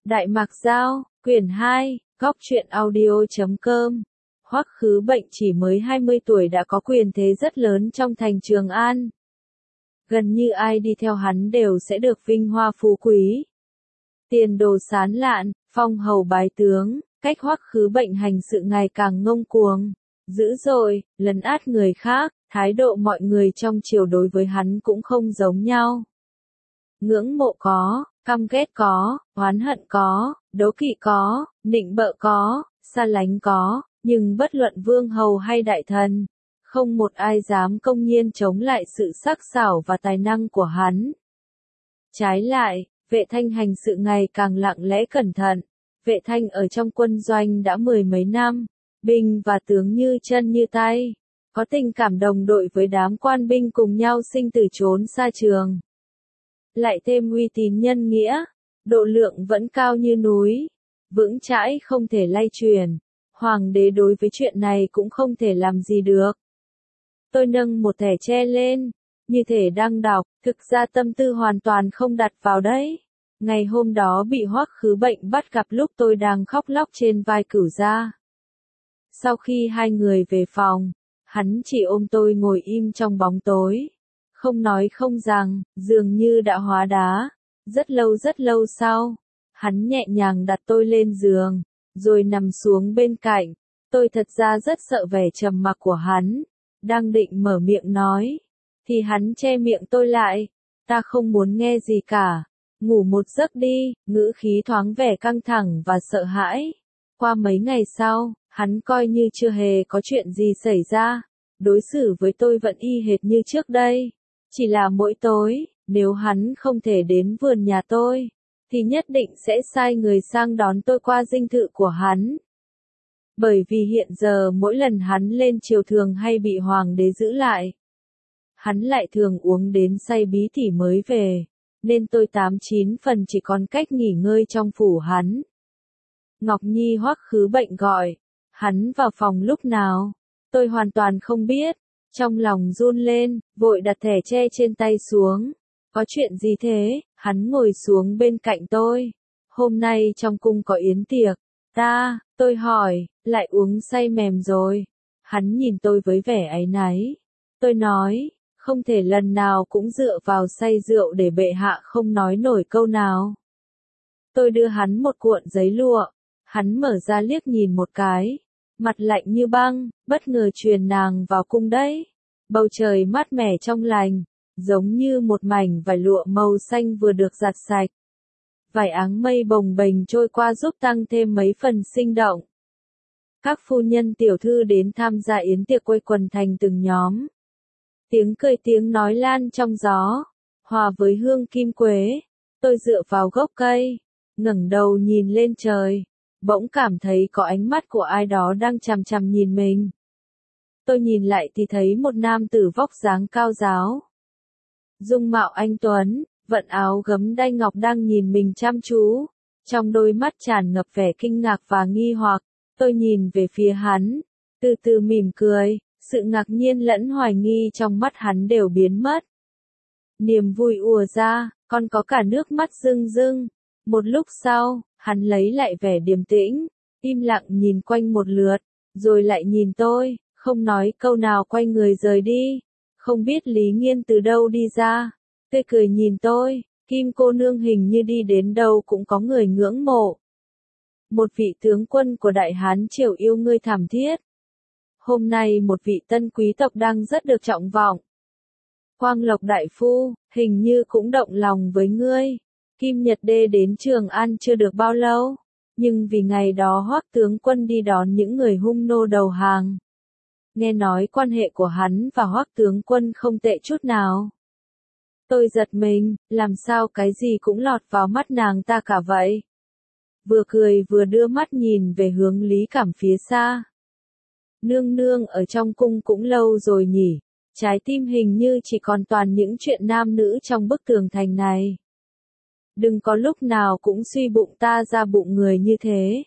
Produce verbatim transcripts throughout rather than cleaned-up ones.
Đại Mạc Giao, quyển hai, góc truyện audio chấm com. Hoắc Khứ Bệnh chỉ mới hai mươi tuổi đã có quyền thế rất lớn trong thành Trường An. Gần như ai đi theo hắn đều sẽ được vinh hoa phú quý. Tiền đồ sán lạn, phong hầu bái tướng, cách Hoắc Khứ Bệnh hành sự ngày càng ngông cuồng, dữ dội, lấn át người khác, thái độ mọi người trong triều đối với hắn cũng không giống nhau. Ngưỡng mộ có, căm ghét có, oán hận có, đố kỵ có, nịnh bợ có, xa lánh có, nhưng bất luận vương hầu hay đại thần, không một ai dám công nhiên chống lại sự sắc sảo và tài năng của hắn. Trái lại, Vệ Thanh hành sự ngày càng lặng lẽ cẩn thận. Vệ Thanh ở trong quân doanh đã mười mấy năm, binh và tướng như chân như tay, có tình cảm đồng đội với đám quan binh cùng nhau sinh tử trốn xa trường. Lại thêm uy tín nhân nghĩa, độ lượng vẫn cao như núi, vững chãi không thể lay chuyển. Hoàng đế đối với chuyện này cũng không thể làm gì được. Tôi nâng một thẻ tre lên, như thể đang đọc, thực ra tâm tư hoàn toàn không đặt vào đấy. Ngày hôm đó bị Hoắc Khứ Bệnh bắt gặp lúc tôi đang khóc lóc trên vai Cửu Gia. Sau khi hai người về phòng, hắn chỉ ôm tôi ngồi im trong bóng tối. Không nói không rằng, dường như đã hóa đá. Rất lâu rất lâu sau, hắn nhẹ nhàng đặt tôi lên giường, rồi nằm xuống bên cạnh. Tôi thật ra rất sợ vẻ trầm mặc của hắn. Đang định mở miệng nói, thì hắn che miệng tôi lại. Ta không muốn nghe gì cả. Ngủ một giấc đi, ngữ khí thoáng vẻ căng thẳng và sợ hãi. Qua mấy ngày sau, hắn coi như chưa hề có chuyện gì xảy ra. Đối xử với tôi vẫn y hệt như trước đây. Chỉ là mỗi tối, nếu hắn không thể đến vườn nhà tôi, thì nhất định sẽ sai người sang đón tôi qua dinh thự của hắn. Bởi vì hiện giờ mỗi lần hắn lên triều thường hay bị hoàng đế giữ lại, hắn lại thường uống đến say bí tỉ mới về, nên tôi tám chín phần chỉ còn cách nghỉ ngơi trong phủ hắn. Ngọc Nhi Hoắc Khứ Bệnh gọi, hắn vào phòng lúc nào? Tôi hoàn toàn không biết, trong lòng run lên, vội đặt thẻ tre trên tay xuống. Có chuyện gì thế? Hắn ngồi xuống bên cạnh tôi. Hôm nay trong cung có yến tiệc. Ta, tôi hỏi, lại uống say mềm rồi. Hắn nhìn tôi với vẻ áy náy. Tôi nói, không thể lần nào cũng dựa vào say rượu để bệ hạ không nói nổi câu nào. Tôi đưa hắn một cuộn giấy lụa. Hắn mở ra liếc nhìn một cái. Mặt lạnh như băng, bất ngờ truyền nàng vào cung đấy. Bầu trời mát mẻ trong lành, giống như một mảnh vải lụa màu xanh vừa được giặt sạch. Vài áng mây bồng bềnh trôi qua giúp tăng thêm mấy phần sinh động. Các phu nhân tiểu thư đến tham gia yến tiệc quây quần thành từng nhóm. Tiếng cười tiếng nói lan trong gió, hòa với hương kim quế. Tôi dựa vào gốc cây, ngẩng đầu nhìn lên trời, bỗng cảm thấy có ánh mắt của ai đó đang chằm chằm nhìn mình. Tôi nhìn lại thì thấy một nam tử vóc dáng cao ráo. Dung mạo anh tuấn, vận áo gấm đai ngọc đang nhìn mình chăm chú. Trong đôi mắt tràn ngập vẻ kinh ngạc và nghi hoặc, tôi nhìn về phía hắn, từ từ mỉm cười, sự ngạc nhiên lẫn hoài nghi trong mắt hắn đều biến mất. Niềm vui ùa ra, còn có cả nước mắt rưng rưng. Một lúc sau, hắn lấy lại vẻ điềm tĩnh, im lặng nhìn quanh một lượt, rồi lại nhìn tôi, không nói câu nào quay người rời đi. Không biết Lý Nghiên từ đâu đi ra, tươi cười nhìn tôi, Kim cô nương hình như đi đến đâu cũng có người ngưỡng mộ. Một vị tướng quân của Đại Hán Triều yêu ngươi thảm thiết. Hôm nay một vị tân quý tộc đang rất được trọng vọng. Quang Lộc đại phu, hình như cũng động lòng với ngươi. Kim Nhật Đê đến Trường An chưa được bao lâu, nhưng vì ngày đó Hoắc tướng quân đi đón những người hung nô đầu hàng. Nghe nói quan hệ của hắn và Hoắc tướng quân không tệ chút nào. Tôi giật mình, làm sao cái gì cũng lọt vào mắt nàng ta cả vậy? Vừa cười vừa đưa mắt nhìn về hướng Lý Cảm phía xa. Nương nương ở trong cung cũng lâu rồi nhỉ, trái tim hình như chỉ còn toàn những chuyện nam nữ trong bức tường thành này. Đừng có lúc nào cũng suy bụng ta ra bụng người như thế.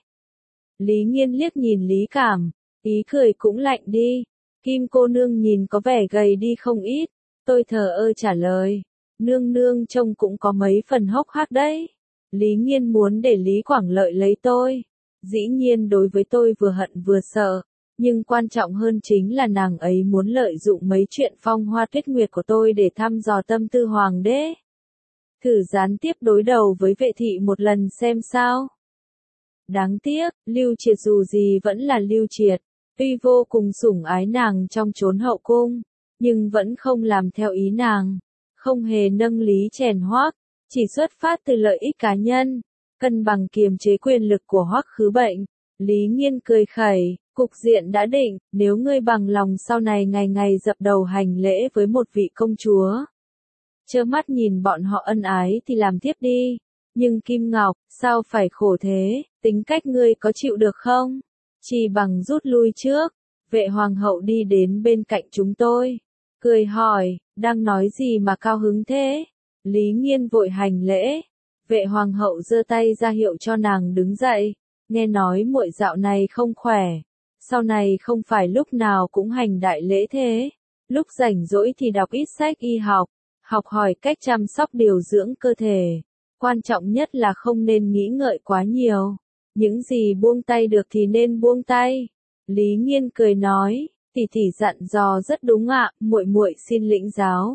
Lý Nghiên liếc nhìn Lý Cảm, ý cười cũng lạnh đi. Kim cô nương nhìn có vẻ gầy đi không ít. Tôi thờ ơ trả lời, nương nương trông cũng có mấy phần hốc hác đấy. Lý Nghiên muốn để Lý Quảng Lợi lấy tôi. Dĩ nhiên đối với tôi vừa hận vừa sợ, nhưng quan trọng hơn chính là nàng ấy muốn lợi dụng mấy chuyện phong hoa tuyết nguyệt của tôi để thăm dò tâm tư hoàng đế. Thử gián tiếp đối đầu với Vệ thị một lần xem sao. Đáng tiếc, Lưu Triệt dù gì vẫn là Lưu Triệt, tuy vô cùng sủng ái nàng trong chốn hậu cung, nhưng vẫn không làm theo ý nàng, không hề nâng Lý chèn Hoắc, chỉ xuất phát từ lợi ích cá nhân, cân bằng kiềm chế quyền lực của Hoắc Khứ Bệnh. Lý Nghiên cười khẩy, cục diện đã định, nếu ngươi bằng lòng sau này ngày ngày dập đầu hành lễ với một vị công chúa, trơ mắt nhìn bọn họ ân ái thì làm tiếp đi. Nhưng Kim Ngọc, sao phải khổ thế, tính cách ngươi có chịu được không? Chỉ bằng rút lui trước. Vệ hoàng hậu đi đến bên cạnh chúng tôi, cười hỏi, đang nói gì mà cao hứng thế? Lý Nghiên vội hành lễ. Vệ hoàng hậu giơ tay ra hiệu cho nàng đứng dậy, nghe nói muội dạo này không khỏe, sau này không phải lúc nào cũng hành đại lễ thế, lúc rảnh rỗi thì đọc ít sách y học, học hỏi cách chăm sóc điều dưỡng cơ thể. Quan trọng nhất là không nên nghĩ ngợi quá nhiều, những gì buông tay được thì nên buông tay. Lý Nghiên cười nói, tỷ tỷ dặn dò rất đúng ạ, muội muội xin lĩnh giáo.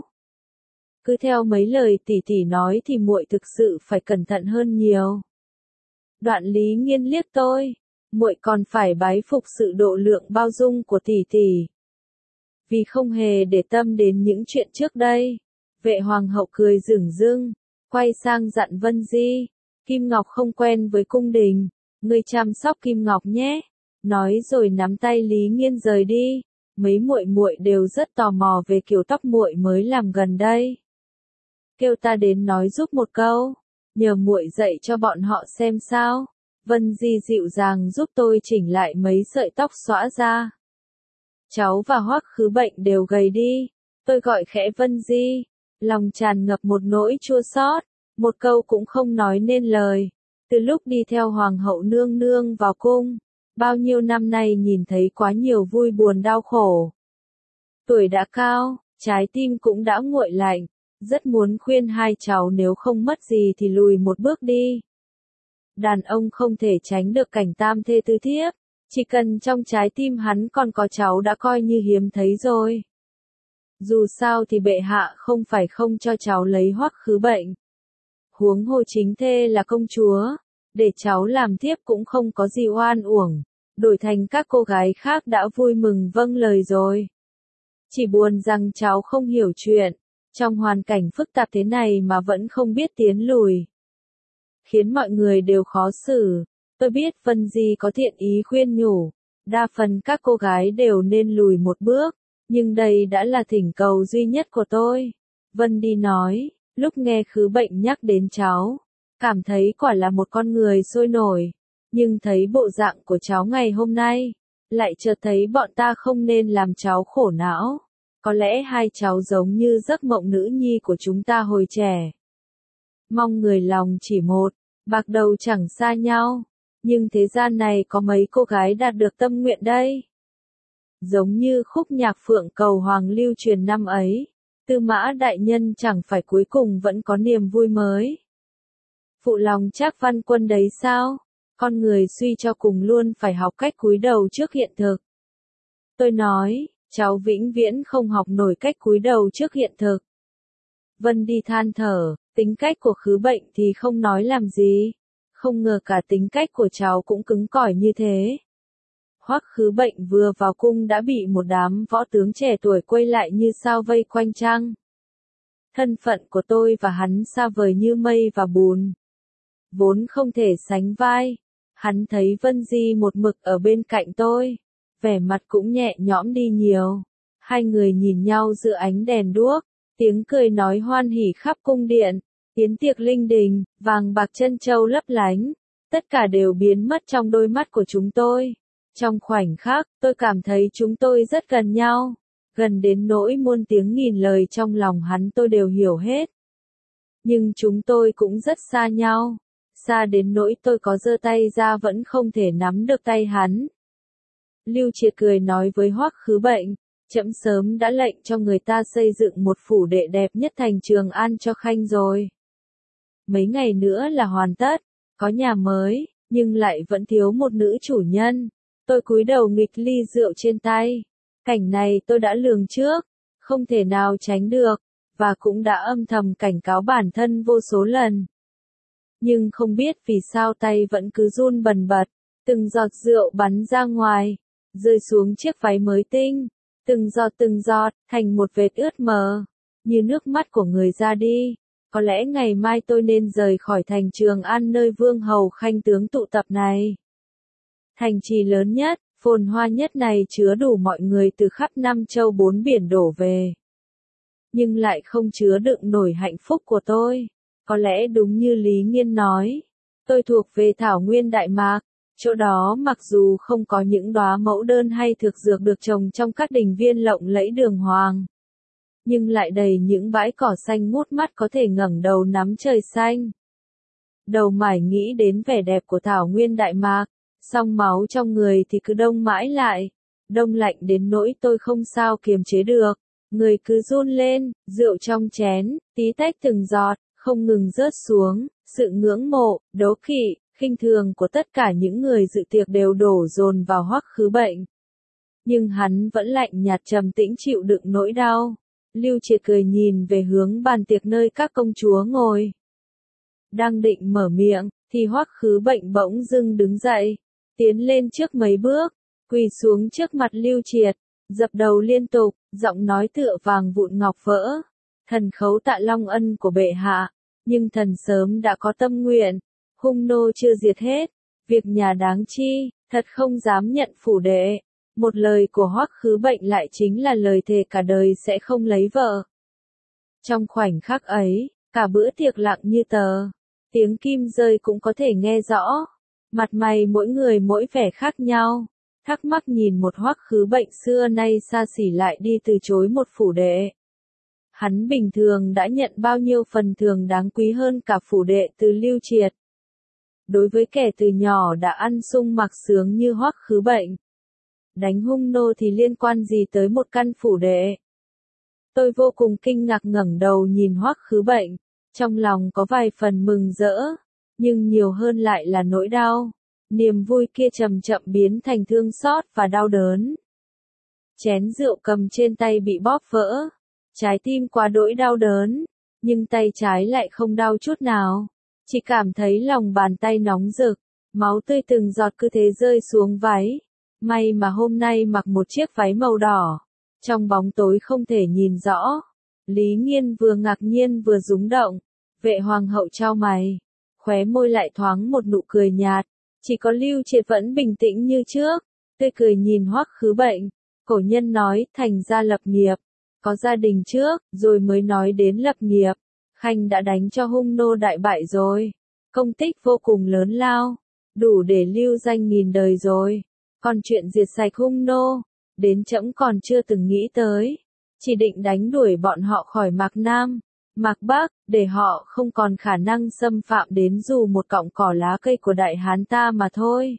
Cứ theo mấy lời tỷ tỷ nói thì muội thực sự phải cẩn thận hơn nhiều. Đoạn Lý Nghiên liếc tôi, muội còn phải bái phục sự độ lượng bao dung của tỷ tỷ. Vì không hề để tâm đến những chuyện trước đây, Vệ hoàng hậu cười rửng rưng, quay sang dặn Vân Di, Kim Ngọc không quen với cung đình, ngươi chăm sóc Kim Ngọc nhé. Nói rồi nắm tay Lý Nghiên rời đi. Mấy muội muội đều rất tò mò về kiểu tóc muội mới làm gần đây. Kêu ta đến nói giúp một câu, nhờ muội dạy cho bọn họ xem sao. Vân Di dịu dàng giúp tôi chỉnh lại mấy sợi tóc xõa ra. Cháu và Hoắc Khứ Bệnh đều gầy đi. Tôi gọi khẽ Vân Di, lòng tràn ngập một nỗi chua xót, một câu cũng không nói nên lời. Từ lúc đi theo Hoàng hậu nương nương vào cung, bao nhiêu năm nay nhìn thấy quá nhiều vui buồn đau khổ. Tuổi đã cao, trái tim cũng đã nguội lạnh, rất muốn khuyên hai cháu nếu không mất gì thì lùi một bước đi. Đàn ông không thể tránh được cảnh tam thê tứ thiếp, chỉ cần trong trái tim hắn còn có cháu đã coi như hiếm thấy rồi. Dù sao thì bệ hạ không phải không cho cháu lấy Hoắc Khứ Bệnh. Huống hồ chính thê là công chúa, để cháu làm thiếp cũng không có gì oan uổng, đổi thành các cô gái khác đã vui mừng vâng lời rồi. Chỉ buồn rằng cháu không hiểu chuyện, trong hoàn cảnh phức tạp thế này mà vẫn không biết tiến lùi, khiến mọi người đều khó xử. Tôi biết Vân Di có thiện ý khuyên nhủ, đa phần các cô gái đều nên lùi một bước, nhưng đây đã là thỉnh cầu duy nhất của tôi. Vân Đi nói, lúc nghe Khứ Bệnh nhắc đến cháu, cảm thấy quả là một con người sôi nổi, nhưng thấy bộ dạng của cháu ngày hôm nay, lại chợt thấy bọn ta không nên làm cháu khổ não. Có lẽ hai cháu giống như giấc mộng nữ nhi của chúng ta hồi trẻ. Mong người lòng chỉ một, bạc đầu chẳng xa nhau, nhưng thế gian này có mấy cô gái đạt được tâm nguyện đây. Giống như khúc nhạc Phượng Cầu Hoàng lưu truyền năm ấy, Tư Mã đại nhân chẳng phải cuối cùng vẫn có niềm vui mới. Phụ lòng Trác Văn Quân đấy sao? Con người suy cho cùng luôn phải học cách cúi đầu trước hiện thực. Tôi nói, cháu vĩnh viễn không học nổi cách cúi đầu trước hiện thực. Vân Đi than thở, tính cách của Khứ Bệnh thì không nói làm gì, không ngờ cả tính cách của cháu cũng cứng cỏi như thế. Hoắc Khứ Bệnh vừa vào cung đã bị một đám võ tướng trẻ tuổi quay lại như sao vây quanh chăng. Thân phận của tôi và hắn xa vời như mây và bùn, vốn không thể sánh vai. Hắn thấy Vân Di một mực ở bên cạnh tôi, vẻ mặt cũng nhẹ nhõm đi nhiều. Hai người nhìn nhau giữa ánh đèn đuốc, tiếng cười nói hoan hỉ khắp cung điện, yến tiệc linh đình, vàng bạc trân châu lấp lánh, tất cả đều biến mất trong đôi mắt của chúng tôi. Trong khoảnh khắc, tôi cảm thấy chúng tôi rất gần nhau, gần đến nỗi muôn tiếng nghìn lời trong lòng hắn tôi đều hiểu hết. Nhưng chúng tôi cũng rất xa nhau, xa đến nỗi tôi có giơ tay ra vẫn không thể nắm được tay hắn. Lưu Triệt cười nói với Hoắc Khứ Bệnh, trẫm sớm đã lệnh cho người ta xây dựng một phủ đệ đẹp nhất thành Trường An cho khanh rồi. mấy ngày nữa là hoàn tất, có nhà mới, nhưng lại vẫn thiếu một nữ chủ nhân. Tôi cúi đầu nghịch ly rượu trên tay. Cảnh này tôi đã lường trước, không thể nào tránh được, và cũng đã âm thầm cảnh cáo bản thân vô số lần. Nhưng không biết vì sao tay vẫn cứ run bần bật, từng giọt rượu bắn ra ngoài, rơi xuống chiếc váy mới tinh, từng giọt từng giọt, thành một vệt ướt mờ, như nước mắt của người ra đi. Có lẽ ngày mai tôi nên rời khỏi thành Trường An nơi vương hầu khanh tướng tụ tập này. Thành trì lớn nhất, phồn hoa nhất này chứa đủ mọi người từ khắp năm châu bốn biển đổ về. Nhưng lại không chứa đựng nổi hạnh phúc của tôi. Có lẽ đúng như Lý Nghiên nói, tôi thuộc về thảo nguyên Đại Mạc, chỗ đó mặc dù không có những đóa mẫu đơn hay thực dược được trồng trong các đình viên lộng lẫy đường hoàng, nhưng lại đầy những bãi cỏ xanh ngút mắt có thể ngẩng đầu nắm trời xanh. Đầu mải nghĩ đến vẻ đẹp của thảo nguyên Đại Mạc, song máu trong người thì cứ đông mãi lại, đông lạnh đến nỗi tôi không sao kiềm chế được, người cứ run lên, rượu trong chén, tí tách từng giọt, không ngừng rớt xuống, sự ngưỡng mộ, đố kỵ, khinh thường của tất cả những người dự tiệc đều đổ dồn vào Hoắc Khứ Bệnh. Nhưng hắn vẫn lạnh nhạt trầm tĩnh chịu đựng nỗi đau. Lưu Triệt cười nhìn về hướng bàn tiệc nơi các công chúa ngồi. Đang định mở miệng, thì Hoắc Khứ Bệnh bỗng dưng đứng dậy, tiến lên trước mấy bước, quỳ xuống trước mặt Lưu Triệt, dập đầu liên tục, giọng nói tựa vàng vụn ngọc vỡ. Thần khấu tạ long ân của bệ hạ, nhưng thần sớm đã có tâm nguyện, hung nô chưa diệt hết, việc nhà đáng chi, thật không dám nhận phủ đệ. Một lời của Hoắc Khứ Bệnh lại chính là lời thề cả đời sẽ không lấy vợ. Trong khoảnh khắc ấy, cả bữa tiệc lặng như tờ, tiếng kim rơi cũng có thể nghe rõ, mặt mày mỗi người mỗi vẻ khác nhau, thắc mắc nhìn một Hoắc Khứ Bệnh xưa nay xa xỉ lại đi từ chối một phủ đệ. Hắn bình thường đã nhận bao nhiêu phần thưởng đáng quý hơn cả phủ đệ từ Lưu Triệt. Đối với kẻ từ nhỏ đã ăn sung mặc sướng như Hoắc Khứ Bệnh, đánh hung nô thì liên quan gì tới một căn phủ đệ? Tôi vô cùng kinh ngạc ngẩng đầu nhìn Hoắc Khứ Bệnh, trong lòng có vài phần mừng rỡ, nhưng nhiều hơn lại là nỗi đau. Niềm vui kia chậm chậm biến thành thương xót và đau đớn. Chén rượu cầm trên tay bị bóp vỡ, trái tim quá đỗi đau đớn, nhưng tay trái lại không đau chút nào, chỉ cảm thấy lòng bàn tay nóng rực, máu tươi từng giọt cứ thế rơi xuống váy. May mà hôm nay mặc một chiếc váy màu đỏ, trong bóng tối không thể nhìn rõ. Lý Nghiên vừa ngạc nhiên vừa rúng động, Vệ hoàng hậu chau mày, khóe môi lại thoáng một nụ cười nhạt, chỉ có Lưu Triệt vẫn bình tĩnh như trước, tươi cười nhìn Hoắc Khứ Bệnh. Cổ nhân nói, thành gia lập nghiệp, có gia đình trước, rồi mới nói đến lập nghiệp. Khanh đã đánh cho hung nô đại bại rồi, công tích vô cùng lớn lao, đủ để lưu danh nghìn đời rồi. Còn chuyện diệt sạch hung nô, đến trẫm còn chưa từng nghĩ tới, chỉ định đánh đuổi bọn họ khỏi Mạc Nam, Mạc Bắc, để họ không còn khả năng xâm phạm đến dù một cọng cỏ lá cây của Đại Hán ta mà thôi.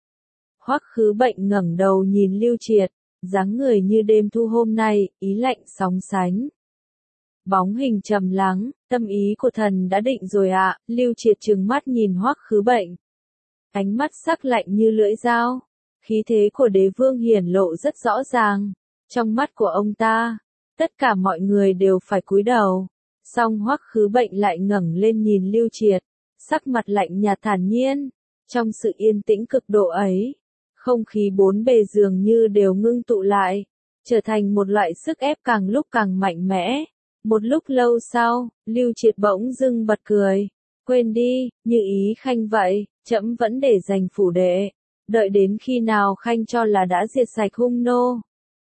Hoắc Khứ Bệnh ngẩng đầu nhìn Lưu Triệt, dáng người như đêm thu hôm nay, ý lạnh sóng sánh. Bóng hình trầm lắng, tâm ý của thần đã định rồi ạ. À. Lưu Triệt trừng mắt nhìn Hoắc Khứ Bệnh, ánh mắt sắc lạnh như lưỡi dao. Khí thế của đế vương hiển lộ rất rõ ràng. Trong mắt của ông ta, tất cả mọi người đều phải cúi đầu. Song Hoắc Khứ Bệnh lại ngẩng lên nhìn Lưu Triệt, sắc mặt lạnh nhạt thản nhiên. Trong sự yên tĩnh cực độ ấy, không khí bốn bề dường như đều ngưng tụ lại, trở thành một loại sức ép càng lúc càng mạnh mẽ. Một lúc lâu sau, Lưu Triệt bỗng dưng bật cười. Quên đi, như ý Khanh vậy, trẫm vẫn để dành phủ đệ. Đợi đến khi nào Khanh cho là đã diệt sạch hung nô,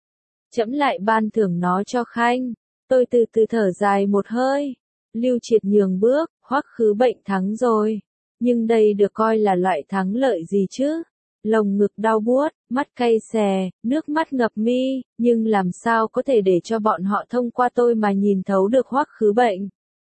trẫm lại ban thưởng nó cho Khanh. Tôi từ từ thở dài một hơi. Lưu Triệt nhường bước, Hoắc Khứ Bệnh thắng rồi. Nhưng đây được coi là loại thắng lợi gì chứ? Lồng ngực đau buốt, mắt cay xè, nước mắt ngập mi, nhưng làm sao có thể để cho bọn họ thông qua tôi mà nhìn thấu được Hoắc Khứ Bệnh.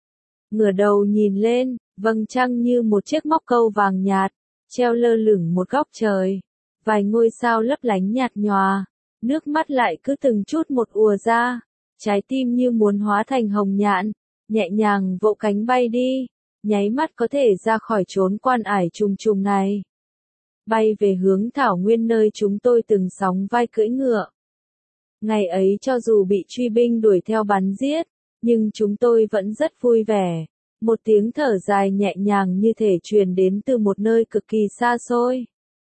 Ngửa đầu nhìn lên, vầng trăng như một chiếc móc câu vàng nhạt, treo lơ lửng một góc trời. Vài ngôi sao lấp lánh nhạt nhòa, nước mắt lại cứ từng chút một ùa ra. Trái tim như muốn hóa thành hồng nhạn, nhẹ nhàng vỗ cánh bay đi. nháy mắt có thể ra khỏi chốn quan ải trùng trùng này. Bay về hướng thảo nguyên nơi chúng tôi từng sóng vai cưỡi ngựa. Ngày ấy cho dù bị truy binh đuổi theo bắn giết, nhưng chúng tôi vẫn rất vui vẻ. Một tiếng thở dài nhẹ nhàng như thể truyền đến từ một nơi cực kỳ xa xôi.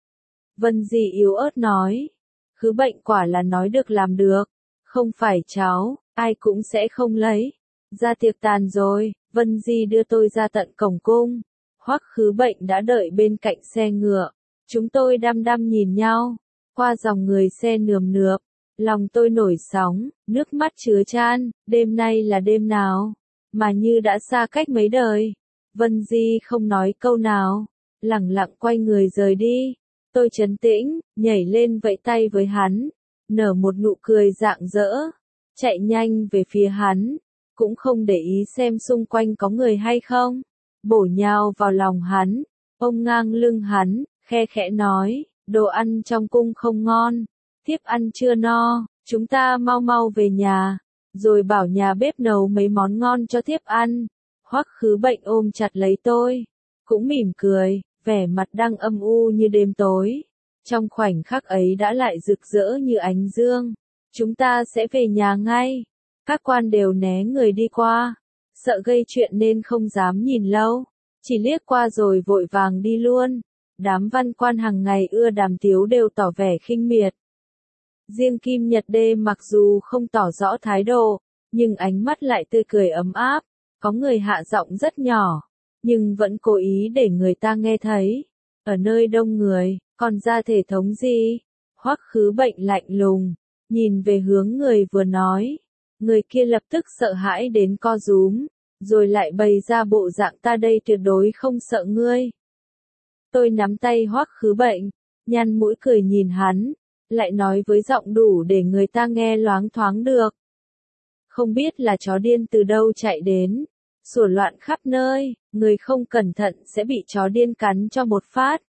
Vân Di yếu ớt nói, khứ bệnh quả là nói được làm được, không phải cháu, ai cũng sẽ không lấy. Ra tiệc tàn rồi, Vân Di đưa tôi ra tận cổng cung. Hoắc Khứ Bệnh đã đợi bên cạnh xe ngựa. Chúng tôi đăm đăm nhìn nhau, qua dòng người xe nườm nượp. Lòng tôi nổi sóng, nước mắt chứa chan, đêm nay là đêm nào, mà như đã xa cách mấy đời. Vân Di không nói câu nào, lẳng lặng quay người rời đi. Tôi trấn tĩnh, nhảy lên vẫy tay với hắn, nở một nụ cười rạng rỡ, chạy nhanh về phía hắn, cũng không để ý xem xung quanh có người hay không, bổ nhào vào lòng hắn, ôm ngang lưng hắn, khe khẽ nói, đồ ăn trong cung không ngon, thiếp ăn chưa no, chúng ta mau mau về nhà, rồi bảo nhà bếp nấu mấy món ngon cho thiếp ăn. Hoắc Khứ Bệnh ôm chặt lấy tôi, cũng mỉm cười, vẻ mặt đang âm u như đêm tối. Trong khoảnh khắc ấy đã lại rực rỡ như ánh dương. Chúng ta sẽ về nhà ngay. Các quan đều né người đi qua, sợ gây chuyện nên không dám nhìn lâu, chỉ liếc qua rồi vội vàng đi luôn. Đám văn quan hàng ngày ưa đàm tiếu đều tỏ vẻ khinh miệt. Riêng Kim Nhật Đê mặc dù không tỏ rõ thái độ, nhưng ánh mắt lại tươi cười ấm áp, có người hạ giọng rất nhỏ, nhưng vẫn cố ý để người ta nghe thấy. Ở nơi đông người, còn ra thể thống gì? Hoắc Khứ Bệnh lạnh lùng, nhìn về hướng người vừa nói. Người kia lập tức sợ hãi đến co rúm, rồi lại bày ra bộ dạng ta đây tuyệt đối không sợ ngươi. Tôi nắm tay Hoắc Khứ Bệnh, nhăn mũi cười nhìn hắn, lại nói với giọng đủ để người ta nghe loáng thoáng được. Không biết là chó điên từ đâu chạy đến, sủa loạn khắp nơi, người không cẩn thận sẽ bị chó điên cắn cho một phát.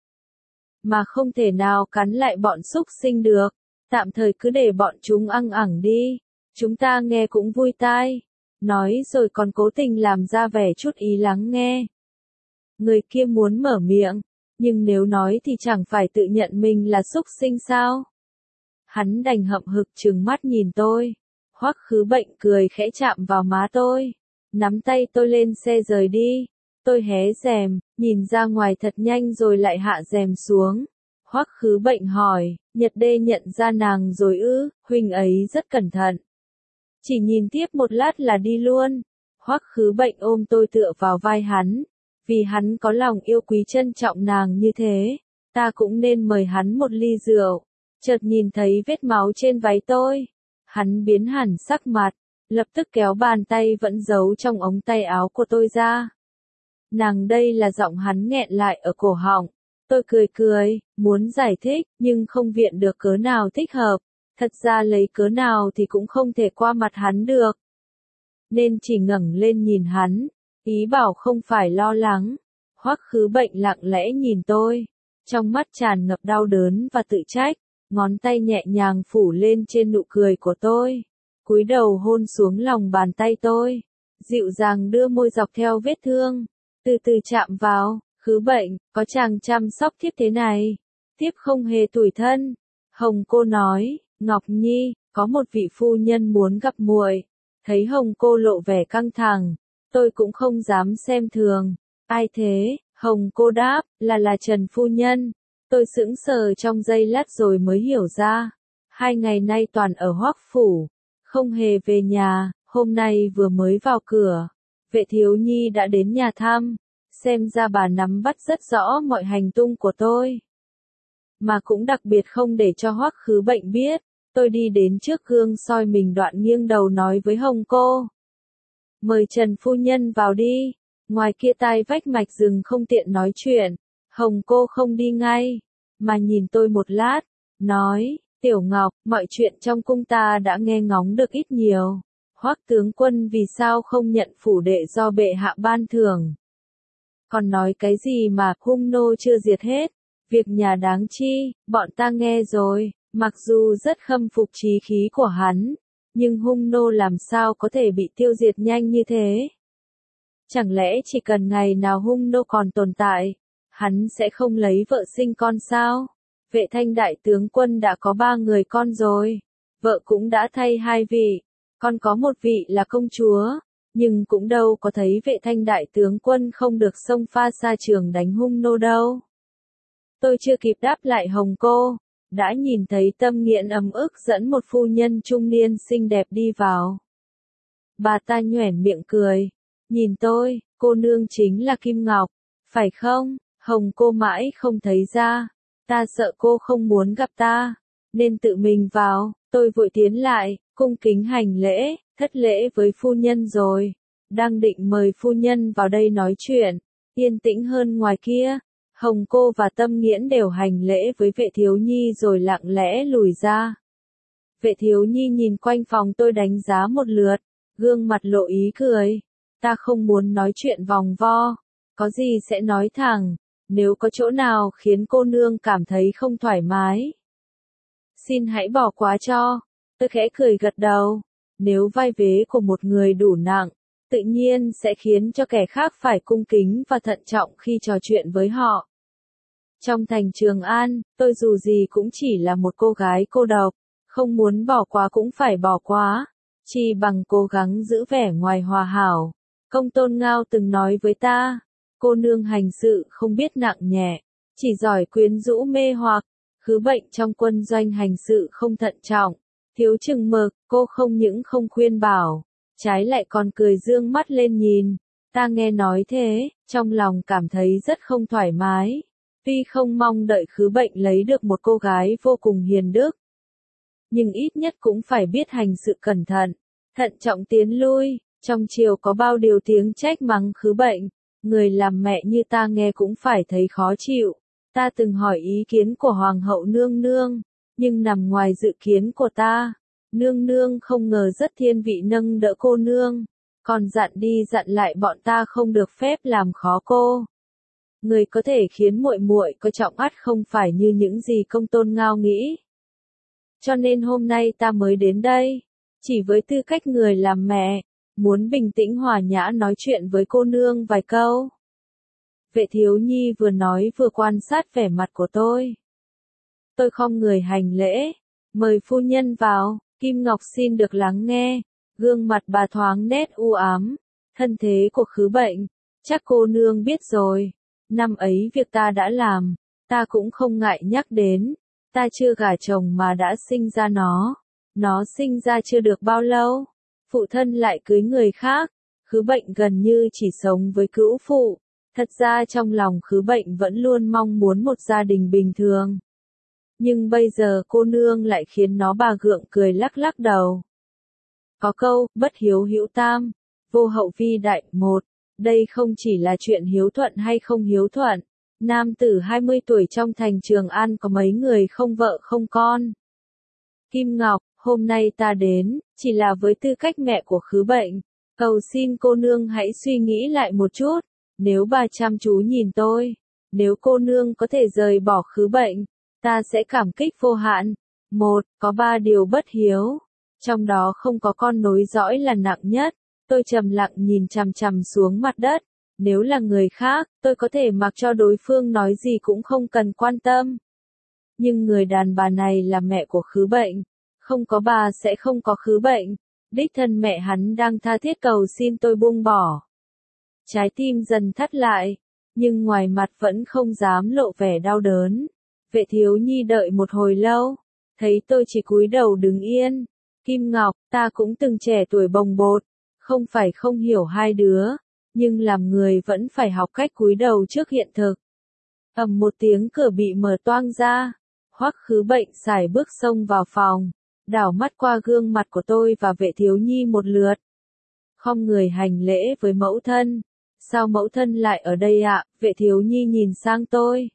Mà không thể nào cắn lại bọn súc sinh được, tạm thời cứ để bọn chúng ăng ẳng đi, chúng ta nghe cũng vui tai. Nói rồi còn cố tình làm ra vẻ chút ý lắng nghe. Người kia muốn mở miệng, nhưng nếu nói thì chẳng phải tự nhận mình là súc sinh sao? Hắn đành hậm hực trừng mắt nhìn tôi. Hoắc Khứ Bệnh cười khẽ chạm vào má tôi, nắm tay tôi lên xe rời đi. Tôi hé rèm, nhìn ra ngoài thật nhanh rồi lại hạ rèm xuống. Hoắc Khứ Bệnh hỏi, Nhật Đê nhận ra nàng rồi ư? Huynh ấy rất cẩn thận. Chỉ nhìn tiếp một lát là đi luôn. Hoắc Khứ Bệnh ôm tôi tựa vào vai hắn, vì hắn có lòng yêu quý trân trọng nàng như thế, ta cũng nên mời hắn một ly rượu. Chợt nhìn thấy vết máu trên váy tôi, hắn biến hẳn sắc mặt, lập tức kéo bàn tay vẫn giấu trong ống tay áo của tôi ra. Nàng đây là giọng hắn nghẹn lại ở cổ họng. Tôi cười cười, muốn giải thích, nhưng không viện được cớ nào thích hợp. Thật ra lấy cớ nào thì cũng không thể qua mặt hắn được. Nên chỉ ngẩng lên nhìn hắn, ý bảo không phải lo lắng. Hoắc Khứ Bệnh lặng lẽ nhìn tôi, trong mắt tràn ngập đau đớn và tự trách, ngón tay nhẹ nhàng phủ lên trên nụ cười của tôi, cúi đầu hôn xuống lòng bàn tay tôi, dịu dàng đưa môi dọc theo vết thương, từ từ chạm vào. Khứ Bệnh, có chàng chăm sóc thiếp thế này, thiếp không hề tủi thân. Hồng Cô nói, Ngọc Nhi, có một vị phu nhân muốn gặp muội. Thấy Hồng Cô lộ vẻ căng thẳng, tôi cũng không dám xem thường. Ai thế? Hồng Cô đáp, là là Trần phu nhân. Tôi sững sờ trong giây lát rồi mới hiểu ra. Hai ngày nay toàn ở Hoắc phủ, không hề về nhà, hôm nay vừa mới vào cửa. Vệ Thiếu Nhi đã đến nhà thăm, xem ra bà nắm bắt rất rõ mọi hành tung của tôi. Mà cũng đặc biệt không để cho Hoắc Khứ Bệnh biết. Tôi đi đến trước gương soi mình đoạn nghiêng đầu nói với Hồng Cô. Mời Trần phu nhân vào đi. Ngoài kia tai vách mạch rừng không tiện nói chuyện. Hồng Cô không đi ngay, mà nhìn tôi một lát, nói, Tiểu Ngọc, mọi chuyện trong cung ta đã nghe ngóng được ít nhiều. Hoắc tướng quân vì sao không nhận phủ đệ do bệ hạ ban thưởng? Còn nói cái gì mà hung nô chưa diệt hết? Việc nhà đáng chi, bọn ta nghe rồi. Mặc dù rất khâm phục chí khí của hắn, nhưng hung nô làm sao có thể bị tiêu diệt nhanh như thế? Chẳng lẽ chỉ cần ngày nào hung nô còn tồn tại, hắn sẽ không lấy vợ sinh con sao? Vệ Thanh đại tướng quân đã có ba người con rồi, vợ cũng đã thay hai vị, còn có một vị là công chúa, nhưng cũng đâu có thấy Vệ Thanh đại tướng quân không được xông pha xa trường đánh hung nô đâu. Tôi chưa kịp đáp lại Hồng cô, đã nhìn thấy Tâm Nghiễn ấm ức dẫn một phu nhân trung niên xinh đẹp đi vào. Bà ta nhoẻn miệng cười, nhìn tôi, cô nương chính là Kim Ngọc, phải không? Hồng cô mãi không thấy ra, ta sợ cô không muốn gặp ta, nên tự mình vào. Tôi vội tiến lại, cung kính hành lễ, thất lễ với phu nhân rồi, đang định mời phu nhân vào đây nói chuyện, yên tĩnh hơn ngoài kia. Hồng cô và Tâm Nghiễn đều hành lễ với Vệ Thiếu Nhi rồi lặng lẽ lùi ra. Vệ Thiếu Nhi nhìn quanh phòng tôi đánh giá một lượt, gương mặt lộ ý cười. Ta không muốn nói chuyện vòng vo, có gì sẽ nói thẳng, nếu có chỗ nào khiến cô nương cảm thấy không thoải mái, xin hãy bỏ qua cho. Tôi khẽ cười gật đầu, nếu vai vế của một người đủ nặng, tự nhiên sẽ khiến cho kẻ khác phải cung kính và thận trọng khi trò chuyện với họ. Trong thành Trường An, tôi dù gì cũng chỉ là một cô gái cô độc, không muốn bỏ qua cũng phải bỏ qua, chỉ bằng cố gắng giữ vẻ ngoài hòa hảo. Công Tôn Ngao từng nói với ta, cô nương hành sự không biết nặng nhẹ, chỉ giỏi quyến rũ mê hoặc, Khứ Bệnh trong quân doanh hành sự không thận trọng, thiếu chừng mực, cô không những không khuyên bảo, trái lại còn cười dương mắt lên nhìn. Ta nghe nói thế, trong lòng cảm thấy rất không thoải mái, tuy không mong đợi Khứ Bệnh lấy được một cô gái vô cùng hiền đức, nhưng ít nhất cũng phải biết hành sự cẩn thận, thận trọng tiến lui. Trong triều có bao điều tiếng trách mắng Khứ Bệnh, người làm mẹ như ta nghe cũng phải thấy khó chịu. Ta từng hỏi ý kiến của Hoàng hậu nương nương, nhưng nằm ngoài dự kiến của ta. Nương nương không ngờ rất thiên vị nâng đỡ cô nương, còn dặn đi dặn lại bọn ta không được phép làm khó cô. Người có thể khiến muội muội coi trọng ắt không phải như những gì Công Tôn Ngao nghĩ. Cho nên hôm nay ta mới đến đây, chỉ với tư cách người làm mẹ, muốn bình tĩnh hòa nhã nói chuyện với cô nương vài câu. Vệ Thiếu Nhi vừa nói vừa quan sát vẻ mặt của tôi. Tôi khom người hành lễ, mời phu nhân vào. Kim Ngọc xin được lắng nghe. Gương mặt bà thoáng nét u ám. Thân thế của Khứ Bệnh, chắc cô nương biết rồi. Năm ấy việc ta đã làm, ta cũng không ngại nhắc đến. Ta chưa gả chồng mà đã sinh ra nó. Nó sinh ra chưa được bao lâu, phụ thân lại cưới người khác. Khứ Bệnh gần như chỉ sống với cữu phụ. Thật ra trong lòng Khứ Bệnh vẫn luôn mong muốn một gia đình bình thường. Nhưng bây giờ cô nương lại khiến nó bà gượng cười lắc lắc đầu. Có câu, bất hiếu hữu tam, vô hậu vi đại một. Đây không chỉ là chuyện hiếu thuận hay không hiếu thuận. Nam tử hai mươi tuổi trong thành Trường An có mấy người không vợ không con. Kim Ngọc, hôm nay ta đến, chỉ là với tư cách mẹ của Khứ Bệnh. Cầu xin cô nương hãy suy nghĩ lại một chút. Nếu bà chăm chú nhìn tôi, nếu cô nương có thể rời bỏ Khứ Bệnh, ta sẽ cảm kích vô hạn. Một, có ba điều bất hiếu, trong đó không có con nối dõi là nặng nhất. Tôi trầm lặng nhìn chằm chằm xuống mặt đất. Nếu là người khác, tôi có thể mặc cho đối phương nói gì cũng không cần quan tâm. Nhưng người đàn bà này là mẹ của Khứ Bệnh, không có bà sẽ không có Khứ Bệnh. Đích thân mẹ hắn đang tha thiết cầu xin tôi buông bỏ. Trái tim dần thắt lại, nhưng ngoài mặt vẫn không dám lộ vẻ đau đớn. Vệ Thiếu Nhi đợi một hồi lâu, thấy tôi chỉ cúi đầu đứng yên. Kim Ngọc, ta cũng từng trẻ tuổi bồng bột, không phải không hiểu hai đứa, nhưng làm người vẫn phải học cách cúi đầu trước hiện thực. Ầm một tiếng cửa bị mở toang ra, Hoắc Khứ Bệnh sải bước xông vào phòng, đảo mắt qua gương mặt của tôi và Vệ Thiếu Nhi một lượt. Khom người hành lễ với mẫu thân. Sao mẫu thân lại ở đây ạ? Vệ Thiếu Nhi nhìn sang tôi.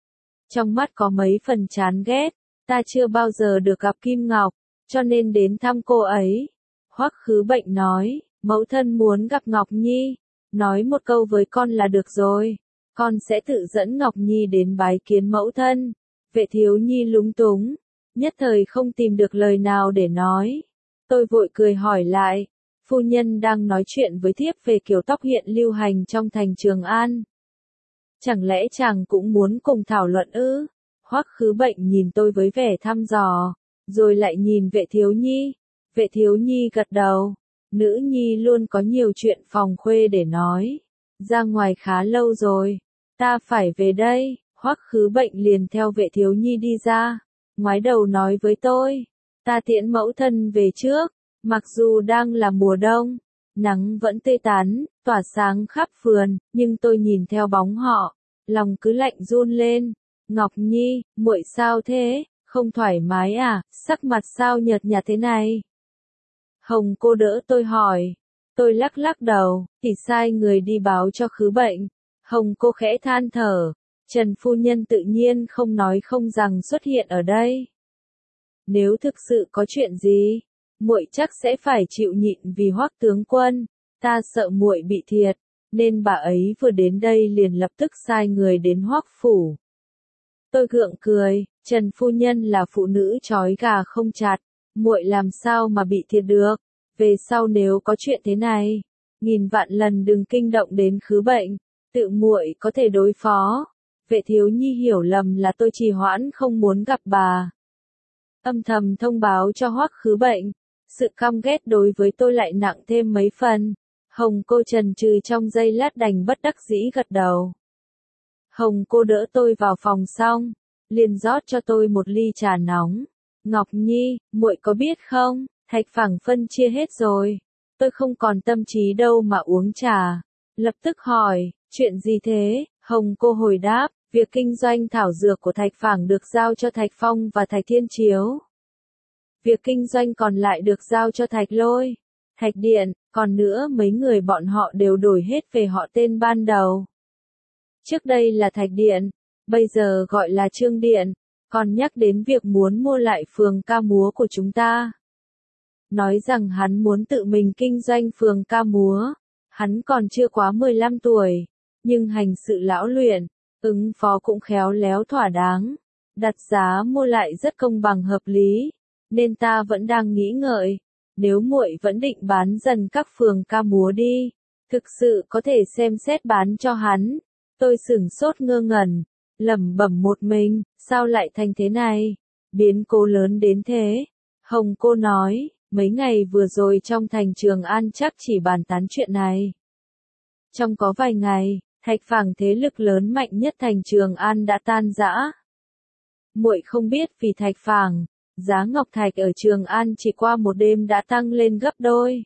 Trong mắt có mấy phần chán ghét, ta chưa bao giờ được gặp Kim Ngọc, cho nên đến thăm cô ấy. Hoắc Khứ Bệnh nói, mẫu thân muốn gặp Ngọc Nhi, nói một câu với con là được rồi, con sẽ tự dẫn Ngọc Nhi đến bái kiến mẫu thân. Vệ Thiếu Nhi lúng túng, nhất thời không tìm được lời nào để nói. Tôi vội cười hỏi lại, phu nhân đang nói chuyện với thiếp về kiểu tóc hiện lưu hành trong thành Trường An. Chẳng lẽ chàng cũng muốn cùng thảo luận ư? Hoắc Khứ Bệnh nhìn tôi với vẻ thăm dò, rồi lại nhìn Vệ Thiếu Nhi. Vệ Thiếu Nhi gật đầu, nữ nhi luôn có nhiều chuyện phòng khuê để nói. Ra ngoài khá lâu rồi, ta phải về đây. Hoắc Khứ Bệnh liền theo Vệ Thiếu Nhi đi ra, ngoái đầu nói với tôi, ta tiễn mẫu thân về trước. Mặc dù đang là mùa đông, nắng vẫn tươi tắn, tỏa sáng khắp vườn, nhưng tôi nhìn theo bóng họ, lòng cứ lạnh run lên. Ngọc Nhi, muội sao thế, không thoải mái à, sắc mặt sao nhợt nhạt thế này? Hồng cô đỡ tôi hỏi, tôi lắc lắc đầu, thì sai người đi báo cho Khứ Bệnh. Hồng cô khẽ than thở, Trần phu nhân tự nhiên không nói không rằng xuất hiện ở đây. Nếu thực sự có chuyện gì, muội chắc sẽ phải chịu nhịn vì Hoắc tướng quân, ta sợ muội bị thiệt, nên bà ấy vừa đến đây liền lập tức sai người đến Hoắc phủ. Tôi gượng cười, Trần phu nhân là phụ nữ trói gà không chặt, muội làm sao mà bị thiệt được, về sau nếu có chuyện thế này, nghìn vạn lần đừng kinh động đến Khứ Bệnh, tự muội có thể đối phó. Vệ Thiếu Nhi hiểu lầm là tôi trì hoãn không muốn gặp bà. Âm thầm thông báo cho Hoắc Khứ Bệnh, sự căm ghét đối với tôi lại nặng thêm mấy phần. Hồng cô chần chừ trong giây lát đành bất đắc dĩ gật đầu. Hồng cô đỡ tôi vào phòng xong, liền rót cho tôi một ly trà nóng. Ngọc Nhi, muội có biết không, thạch phẳng phân chia hết rồi. Tôi không còn tâm trí đâu mà uống trà. Lập tức hỏi, chuyện gì thế? Hồng cô hồi đáp, việc kinh doanh thảo dược của Thạch Phẳng được giao cho Thạch Phong và Thạch Thiên Chiếu. Việc kinh doanh còn lại được giao cho Thạch Lôi, Thạch Điện, còn nữa mấy người bọn họ đều đổi hết về họ tên ban đầu. Trước đây là Thạch Điện, bây giờ gọi là Trương Điện, còn nhắc đến việc muốn mua lại phường ca múa của chúng ta. Nói rằng hắn muốn tự mình kinh doanh phường ca múa, hắn còn chưa quá mười lăm tuổi, nhưng hành sự lão luyện, ứng phó cũng khéo léo thỏa đáng, đặt giá mua lại rất công bằng hợp lý, nên ta vẫn đang nghĩ ngợi, nếu muội vẫn định bán dần các phường ca múa đi, thực sự có thể xem xét bán cho hắn. Tôi sửng sốt ngơ ngẩn, lẩm bẩm một mình, sao lại thành thế này, biến cố lớn đến thế. Hồng cô nói, mấy ngày vừa rồi trong thành Trường An chắc chỉ bàn tán chuyện này. Trong có vài ngày, Thạch Phẳng thế lực lớn mạnh nhất thành Trường An đã tan rã. Muội không biết vì Thạch Phẳng, giá ngọc thạch ở Trường An chỉ qua một đêm đã tăng lên gấp đôi.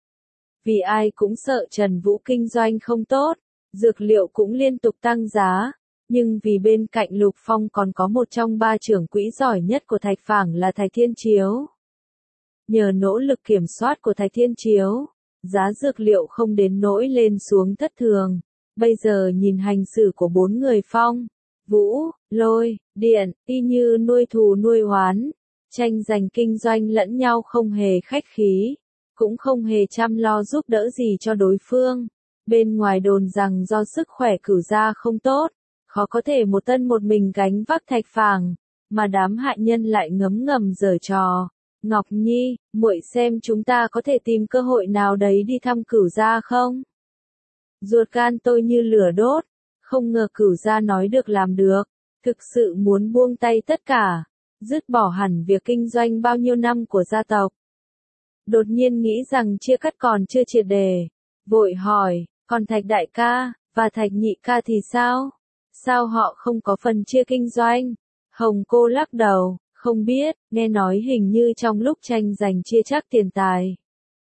Vì ai cũng sợ Trần Vũ kinh doanh không tốt, dược liệu cũng liên tục tăng giá, nhưng vì bên cạnh Lục Phong còn có một trong ba trưởng quỹ giỏi nhất của Thạch Phẳng là Thạch Thiên Chiếu. Nhờ nỗ lực kiểm soát của Thạch Thiên Chiếu, giá dược liệu không đến nỗi lên xuống thất thường. Bây giờ nhìn hành xử của bốn người Phong, Vũ, Lôi, Điện, y như nuôi thù nuôi oán, tranh giành kinh doanh lẫn nhau không hề khách khí, cũng không hề chăm lo giúp đỡ gì cho đối phương. Bên ngoài đồn rằng do sức khỏe cửu gia không tốt, khó có thể một thân một mình gánh vác Thạch Phẳng, mà đám hạ nhân lại ngấm ngầm giở trò. Ngọc Nhi, muội xem chúng ta có thể tìm cơ hội nào đấy đi thăm cửu gia không? Ruột gan tôi như lửa đốt, không ngờ cửu gia nói được làm được, thực sự muốn buông tay tất cả, dứt bỏ hẳn việc kinh doanh bao nhiêu năm của gia tộc. Đột nhiên nghĩ rằng chia cắt còn chưa triệt đề, vội hỏi, còn Thạch đại ca, và Thạch nhị ca thì sao? Sao họ không có phần chia kinh doanh? Hồng cô lắc đầu, không biết, nghe nói hình như trong lúc tranh giành chia chắc tiền tài,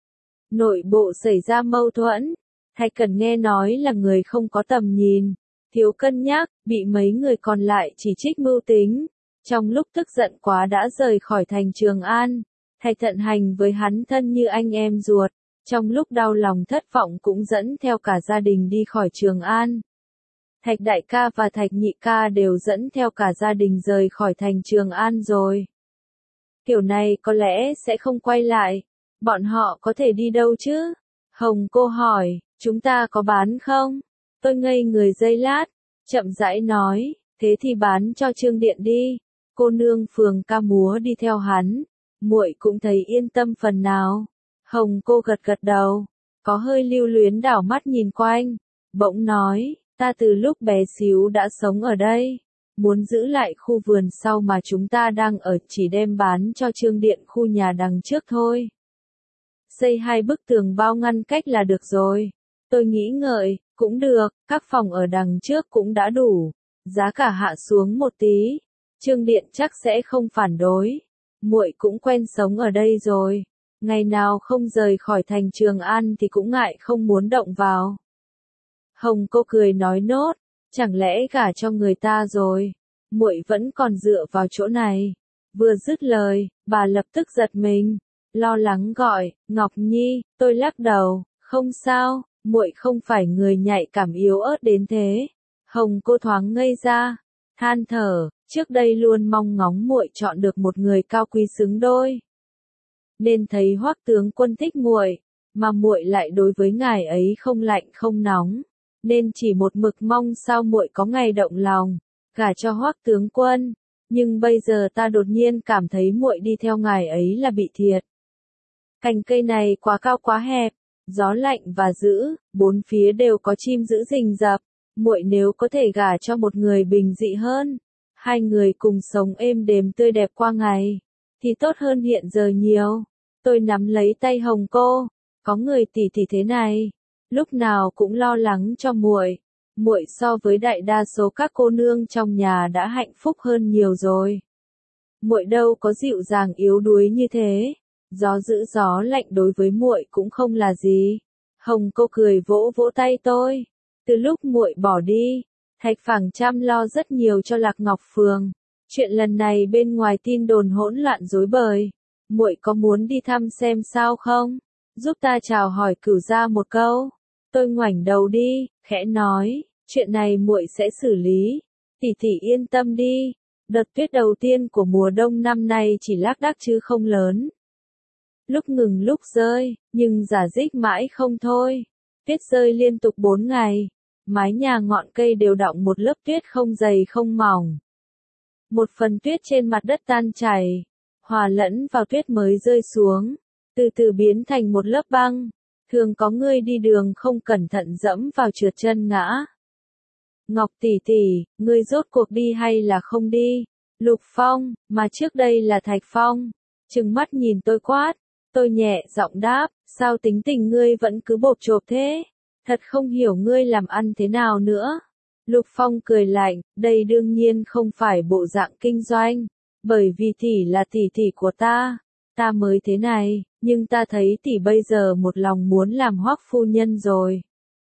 nội bộ xảy ra mâu thuẫn. Thạch Cần nghe nói là người không có tầm nhìn, thiếu cân nhắc, bị mấy người còn lại chỉ trích mưu tính. Trong lúc tức giận quá đã rời khỏi thành Trường An, Thạch Thận Hành với hắn thân như anh em ruột, trong lúc đau lòng thất vọng cũng dẫn theo cả gia đình đi khỏi Trường An. Thạch đại ca và Thạch nhị ca đều dẫn theo cả gia đình rời khỏi thành Trường An rồi. Kiểu này có lẽ sẽ không quay lại, bọn họ có thể đi đâu chứ? Hồng cô hỏi, chúng ta có bán không? Tôi ngây người giây lát, chậm rãi nói, thế thì bán cho Trương Điện đi, cô nương phường ca múa đi theo hắn, muội cũng thấy yên tâm phần nào. Hồng cô gật gật đầu, có hơi lưu luyến đảo mắt nhìn quanh, bỗng nói, ta từ lúc bé xíu đã sống ở đây, muốn giữ lại khu vườn sau mà chúng ta đang ở, chỉ đem bán cho Trương Điện khu nhà đằng trước thôi. Xây hai bức tường bao ngăn cách là được rồi. Tôi nghĩ ngợi, cũng được, các phòng ở đằng trước cũng đã đủ, giá cả hạ xuống một tí, Trương Điện chắc sẽ không phản đối. Muội cũng quen sống ở đây rồi, ngày nào không rời khỏi thành Trường An thì cũng ngại không muốn động vào. Hồng cô cười nói nốt, chẳng lẽ gả cho người ta rồi, muội vẫn còn dựa vào chỗ này. Vừa dứt lời, bà lập tức giật mình, lo lắng gọi, Ngọc Nhi. Tôi lắc đầu, không sao, muội không phải người nhạy cảm yếu ớt đến thế. Hồng cô thoáng ngây ra, than thở, trước đây luôn mong ngóng muội chọn được một người cao quý xứng đôi. Nên thấy Hoắc tướng quân thích muội, mà muội lại đối với ngài ấy không lạnh không nóng, nên chỉ một mực mong sao muội có ngày động lòng, gả cho Hoắc tướng quân. Nhưng bây giờ ta đột nhiên cảm thấy muội đi theo ngài ấy là bị thiệt. Cành cây này quá cao quá hẹp, gió lạnh và dữ, bốn phía đều có chim dữ rình rập. Muội nếu có thể gả cho một người bình dị hơn, hai người cùng sống êm đềm tươi đẹp qua ngày, thì tốt hơn hiện giờ nhiều. Tôi nắm lấy tay Hồng cô, có người tỷ tỷ thế này, lúc nào cũng lo lắng cho muội. Muội so với đại đa số các cô nương trong nhà đã hạnh phúc hơn nhiều rồi. Muội đâu có dịu dàng yếu đuối như thế, gió dữ gió lạnh đối với muội cũng không là gì. Hồng cô cười vỗ vỗ tay tôi. Từ lúc muội bỏ đi, Thạch Phảng chăm lo rất nhiều cho Lạc Ngọc Phường. Chuyện lần này bên ngoài tin đồn hỗn loạn rối bời, muội có muốn đi thăm xem sao không? Giúp ta chào hỏi Cửu gia một câu. Tôi ngoảnh đầu đi, khẽ nói, chuyện này muội sẽ xử lý. Tỷ tỷ yên tâm đi, đợt tuyết đầu tiên của mùa đông năm nay chỉ lác đác chứ không lớn. Lúc ngừng lúc rơi, nhưng rả rích mãi không thôi. Tuyết rơi liên tục bốn ngày, mái nhà ngọn cây đều đọng một lớp tuyết không dày không mỏng. Một phần tuyết trên mặt đất tan chảy, hòa lẫn vào tuyết mới rơi xuống, từ từ biến thành một lớp băng. Thường có người đi đường không cẩn thận dẫm vào trượt chân ngã. Ngọc tỷ tỷ, ngươi rốt cuộc đi hay là không đi? Lục Phong, mà trước đây là Thạch Phong, trừng mắt nhìn tôi quát. Tôi nhẹ giọng đáp, sao tính tình ngươi vẫn cứ bộp chộp thế? Thật không hiểu ngươi làm ăn thế nào nữa. Lục Phong cười lạnh, đây đương nhiên không phải bộ dạng kinh doanh, bởi vì tỷ là tỷ tỷ của ta, ta mới thế này, nhưng ta thấy tỷ bây giờ một lòng muốn làm Hoắc phu nhân rồi.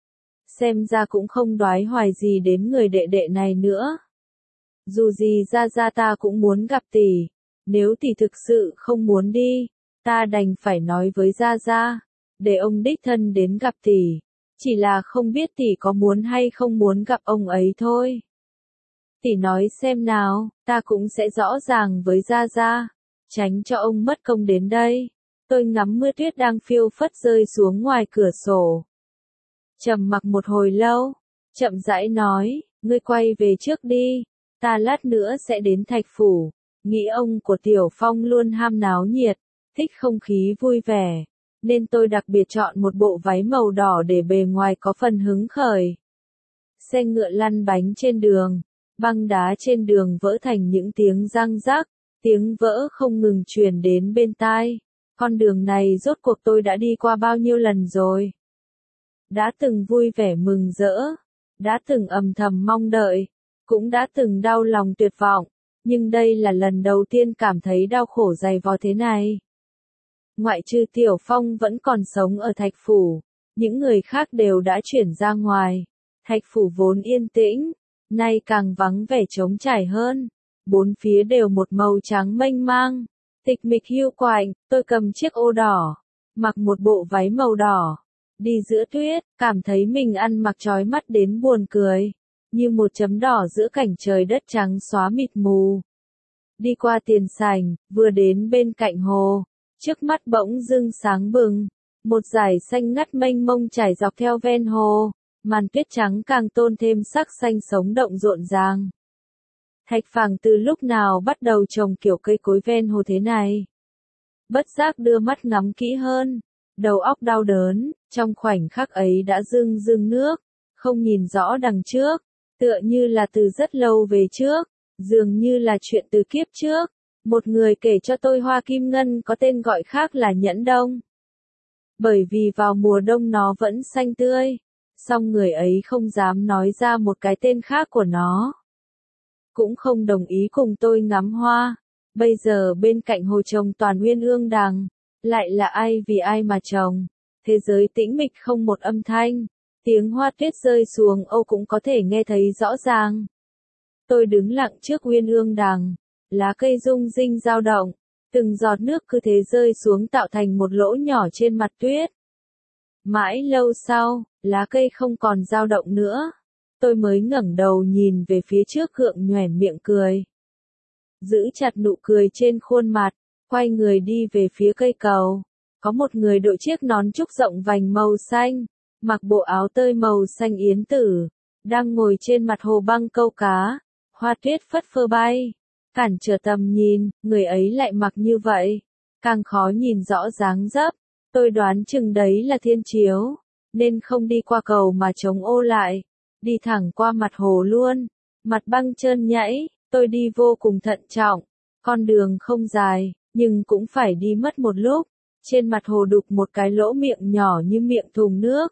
Xem ra cũng không đoái hoài gì đến người đệ đệ này nữa. Dù gì ra ra ta cũng muốn gặp tỷ, nếu tỷ thực sự không muốn đi, ta đành phải nói với Gia Gia, để ông đích thân đến gặp tỷ, chỉ là không biết tỷ có muốn hay không muốn gặp ông ấy thôi. Tỷ nói xem nào, ta cũng sẽ rõ ràng với Gia Gia, tránh cho ông mất công đến đây. Tôi ngắm mưa tuyết đang phiêu phất rơi xuống ngoài cửa sổ. Trầm mặc một hồi lâu, chậm rãi nói, ngươi quay về trước đi, ta lát nữa sẽ đến Thạch Phủ. Nghĩ ông của Tiểu Phong luôn ham náo nhiệt, thích không khí vui vẻ, nên tôi đặc biệt chọn một bộ váy màu đỏ để bề ngoài có phần hứng khởi. Xe ngựa lăn bánh trên đường, băng đá trên đường vỡ thành những tiếng răng rắc, tiếng vỡ không ngừng truyền đến bên tai. Con đường này rốt cuộc tôi đã đi qua bao nhiêu lần rồi? Đã từng vui vẻ mừng rỡ, đã từng âm thầm mong đợi, cũng đã từng đau lòng tuyệt vọng, nhưng đây là lần đầu tiên cảm thấy đau khổ dày vò thế này. Ngoại trừ Tiểu Phong vẫn còn sống ở Thạch Phủ, những người khác đều đã chuyển ra ngoài. Thạch Phủ vốn yên tĩnh, nay càng vắng vẻ trống trải hơn, bốn phía đều một màu trắng mênh mang, tịch mịch hiu quạnh. Tôi cầm chiếc ô đỏ, mặc một bộ váy màu đỏ, đi giữa tuyết, cảm thấy mình ăn mặc chói mắt đến buồn cười, như một chấm đỏ giữa cảnh trời đất trắng xóa mịt mù. Đi qua tiền sảnh, vừa đến bên cạnh hồ, trước mắt bỗng dưng sáng bừng, một dải xanh ngắt mênh mông trải dọc theo ven hồ, màn tuyết trắng càng tôn thêm sắc xanh sống động rộn ràng. Thạch Phảng từ lúc nào bắt đầu trồng kiểu cây cối ven hồ thế này? Bất giác đưa mắt ngắm kỹ hơn, đầu óc đau đớn, trong khoảnh khắc ấy đã rưng rưng nước, không nhìn rõ đằng trước, tựa như là từ rất lâu về trước, dường như là chuyện từ kiếp trước. Một người kể cho tôi hoa kim ngân có tên gọi khác là nhẫn đông. Bởi vì vào mùa đông nó vẫn xanh tươi, song người ấy không dám nói ra một cái tên khác của nó. Cũng không đồng ý cùng tôi ngắm hoa. Bây giờ bên cạnh hồ trồng toàn uyên ương đằng, lại là ai vì ai mà trồng. Thế giới tĩnh mịch không một âm thanh, tiếng hoa tuyết rơi xuống Âu cũng có thể nghe thấy rõ ràng. Tôi đứng lặng trước uyên ương đằng, lá cây rung rinh dao động, từng giọt nước cứ thế rơi xuống tạo thành một lỗ nhỏ trên mặt tuyết. Mãi lâu sau, lá cây không còn dao động nữa, tôi mới ngẩng đầu nhìn về phía trước gượng nhoẻn miệng cười. Giữ chặt nụ cười trên khuôn mặt, quay người đi về phía cây cầu. Có một người đội chiếc nón trúc rộng vành màu xanh, mặc bộ áo tơi màu xanh yến tử, đang ngồi trên mặt hồ băng câu cá, hoa tuyết phất phơ bay, cản trở tầm nhìn, người ấy lại mặc như vậy, càng khó nhìn rõ dáng dấp. Tôi đoán chừng đấy là thiên chiếu, nên không đi qua cầu mà chống ô lại, đi thẳng qua mặt hồ luôn, mặt băng trơn nhẵy. Tôi đi vô cùng thận trọng, con đường không dài, nhưng cũng phải đi mất một lúc. Trên mặt hồ đục một cái lỗ miệng nhỏ như miệng thùng nước.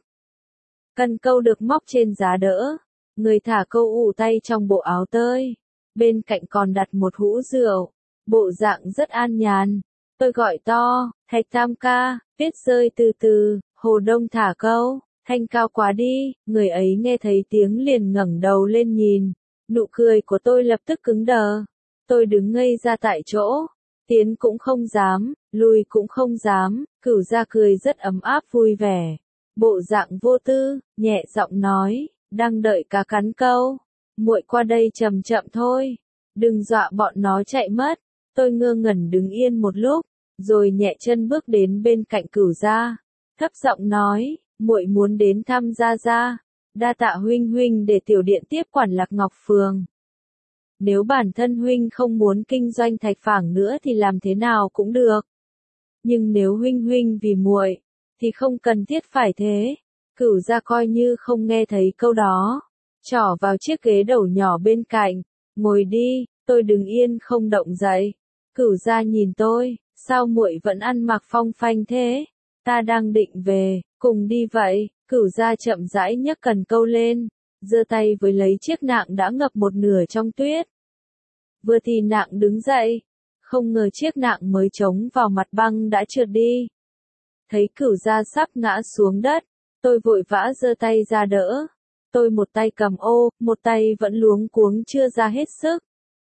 Cần câu được móc trên giá đỡ, người thả câu ủ tay trong bộ áo tơi. Bên cạnh còn đặt một hũ rượu, bộ dạng rất an nhàn. Tôi gọi to, Thạch Tam ca, tuyết rơi từ từ, hồ đông thả câu, thanh cao quá đi. Người ấy nghe thấy tiếng liền ngẩng đầu lên nhìn. Nụ cười của tôi lập tức cứng đờ. Tôi đứng ngây ra tại chỗ, tiến cũng không dám, lùi cũng không dám. Cửu gia cười rất ấm áp vui vẻ, bộ dạng vô tư, nhẹ giọng nói, đang đợi cá cắn câu, muội qua đây chậm chậm thôi, đừng dọa bọn nó chạy mất. Tôi ngơ ngẩn đứng yên một lúc, rồi nhẹ chân bước đến bên cạnh Cửu gia, thấp giọng nói, muội muốn đến thăm gia gia. Đa tạ huynh huynh để tiểu điện tiếp quản Lạc Ngọc Phường. Nếu bản thân huynh không muốn kinh doanh thạch phảng nữa thì làm thế nào cũng được. Nhưng nếu huynh huynh vì muội, thì không cần thiết phải thế. Cửu gia coi như không nghe thấy câu đó, trỏ vào chiếc ghế đầu nhỏ bên cạnh, ngồi đi. Tôi đứng yên không động dậy. Cửu gia nhìn tôi, sao muội vẫn ăn mặc phong phanh thế? Ta đang định về, cùng đi vậy. Cửu gia chậm rãi nhấc cần câu lên, giơ tay với lấy chiếc nạng đã ngập một nửa trong tuyết. Vừa thì nạng đứng dậy, không ngờ chiếc nạng mới chống vào mặt băng đã trượt đi. Thấy Cửu gia sắp ngã xuống đất, tôi vội vã giơ tay ra đỡ. Tôi một tay cầm ô, một tay vẫn luống cuống chưa ra hết sức.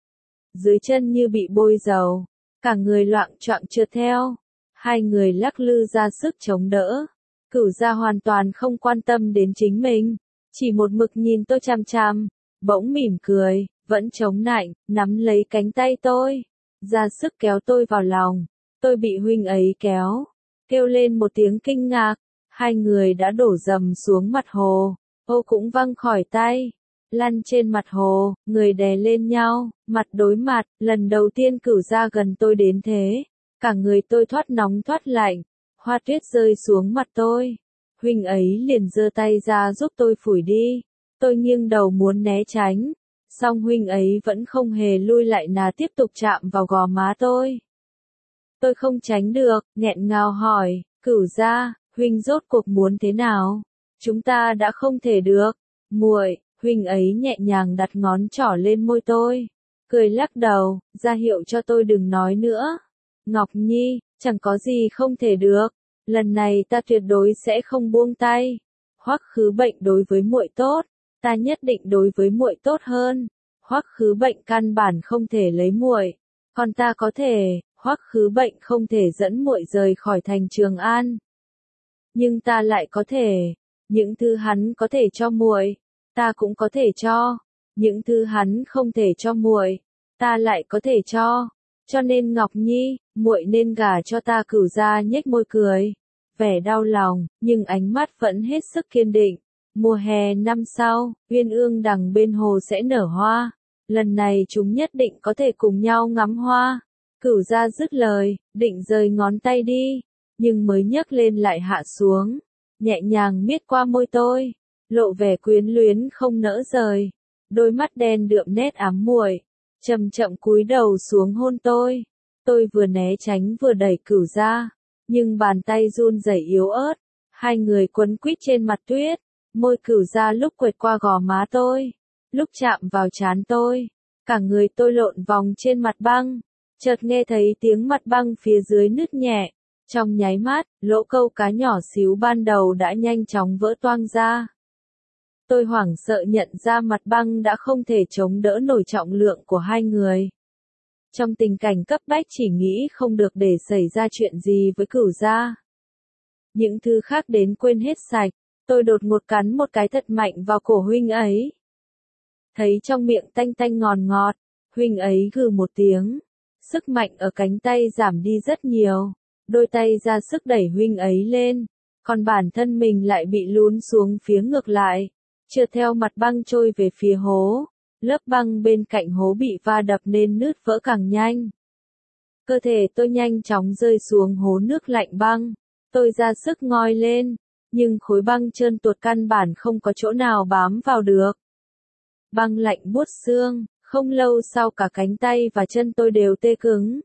Dưới chân như bị bôi dầu, cả người loạng choạng trượt theo. Hai người lắc lư ra sức chống đỡ. Cửu gia hoàn toàn không quan tâm đến chính mình, chỉ một mực nhìn tôi chằm chằm, bỗng mỉm cười, vẫn chống nạnh, nắm lấy cánh tay tôi, ra sức kéo tôi vào lòng. Tôi bị huynh ấy kéo, kêu lên một tiếng kinh ngạc, hai người đã đổ dầm xuống mặt hồ, ô cũng văng khỏi tay, lăn trên mặt hồ, người đè lên nhau, mặt đối mặt. Lần đầu tiên Cửu gia gần tôi đến thế, cả người tôi thoát nóng thoát lạnh. Hoa tuyết rơi xuống mặt tôi, huynh ấy liền giơ tay ra giúp tôi phủi đi. Tôi nghiêng đầu muốn né tránh, song huynh ấy vẫn không hề lui lại nà tiếp tục chạm vào gò má tôi. Tôi không tránh được, nghẹn ngào hỏi, Cửu gia, huynh rốt cuộc muốn thế nào? Chúng ta đã không thể được. Muội, huynh ấy nhẹ nhàng đặt ngón trỏ lên môi tôi, cười lắc đầu, ra hiệu cho tôi đừng nói nữa. Ngọc Nhi, chẳng có gì không thể được, lần này ta tuyệt đối sẽ không buông tay. Hoắc Khứ Bệnh đối với muội tốt, ta nhất định đối với muội tốt hơn. Hoắc Khứ Bệnh căn bản không thể lấy muội, còn ta có thể. Hoắc Khứ Bệnh không thể dẫn muội rời khỏi thành Trường An, nhưng ta lại có thể. Những thứ hắn có thể cho muội, ta cũng có thể cho. Những thứ hắn không thể cho muội, ta lại có thể cho. Cho nên Ngọc Nhi, muội nên gả cho ta. Cửu gia nhếch môi cười, vẻ đau lòng, nhưng ánh mắt vẫn hết sức kiên định. Mùa hè năm sau, uyên ương đằng bên hồ sẽ nở hoa. Lần này chúng nhất định có thể cùng nhau ngắm hoa. Cửu gia dứt lời, định rời ngón tay đi. nhưng mới nhấc lên lại hạ xuống, nhẹ nhàng miết qua môi tôi, lộ vẻ quyến luyến không nỡ rời, đôi mắt đen đượm nét ám muội, chậm chậm cúi đầu xuống hôn tôi. Tôi vừa né tránh vừa đẩy Cửu ra, nhưng bàn tay run rẩy yếu ớt, hai người quấn quýt trên mặt tuyết, môi Cửu ra lúc quệt qua gò má tôi, lúc chạm vào trán tôi, cả người tôi lộn vòng trên mặt băng, chợt nghe thấy tiếng mặt băng phía dưới nứt nhẹ, trong nháy mắt, lỗ câu cá nhỏ xíu ban đầu đã nhanh chóng vỡ toang ra. Tôi hoảng sợ nhận ra mặt băng đã không thể chống đỡ nổi trọng lượng của hai người. Trong tình cảnh cấp bách chỉ nghĩ không được để xảy ra chuyện gì với Cửu gia. Những thứ khác đến quên hết sạch, tôi đột ngột cắn một cái thật mạnh vào cổ huynh ấy. Thấy trong miệng tanh tanh ngọt ngọt, huynh ấy gừ một tiếng, sức mạnh ở cánh tay giảm đi rất nhiều, đôi tay ra sức đẩy huynh ấy lên, còn bản thân mình lại bị lún xuống phía ngược lại, trượt theo mặt băng trôi về phía hố. Lớp băng bên cạnh hố bị va đập nên nứt vỡ càng nhanh. Cơ thể tôi nhanh chóng rơi xuống hố nước lạnh băng. Tôi ra sức ngoi lên, nhưng khối băng trơn tuột căn bản không có chỗ nào bám vào được. Băng lạnh buốt xương, không lâu sau cả cánh tay và chân tôi đều tê cứng.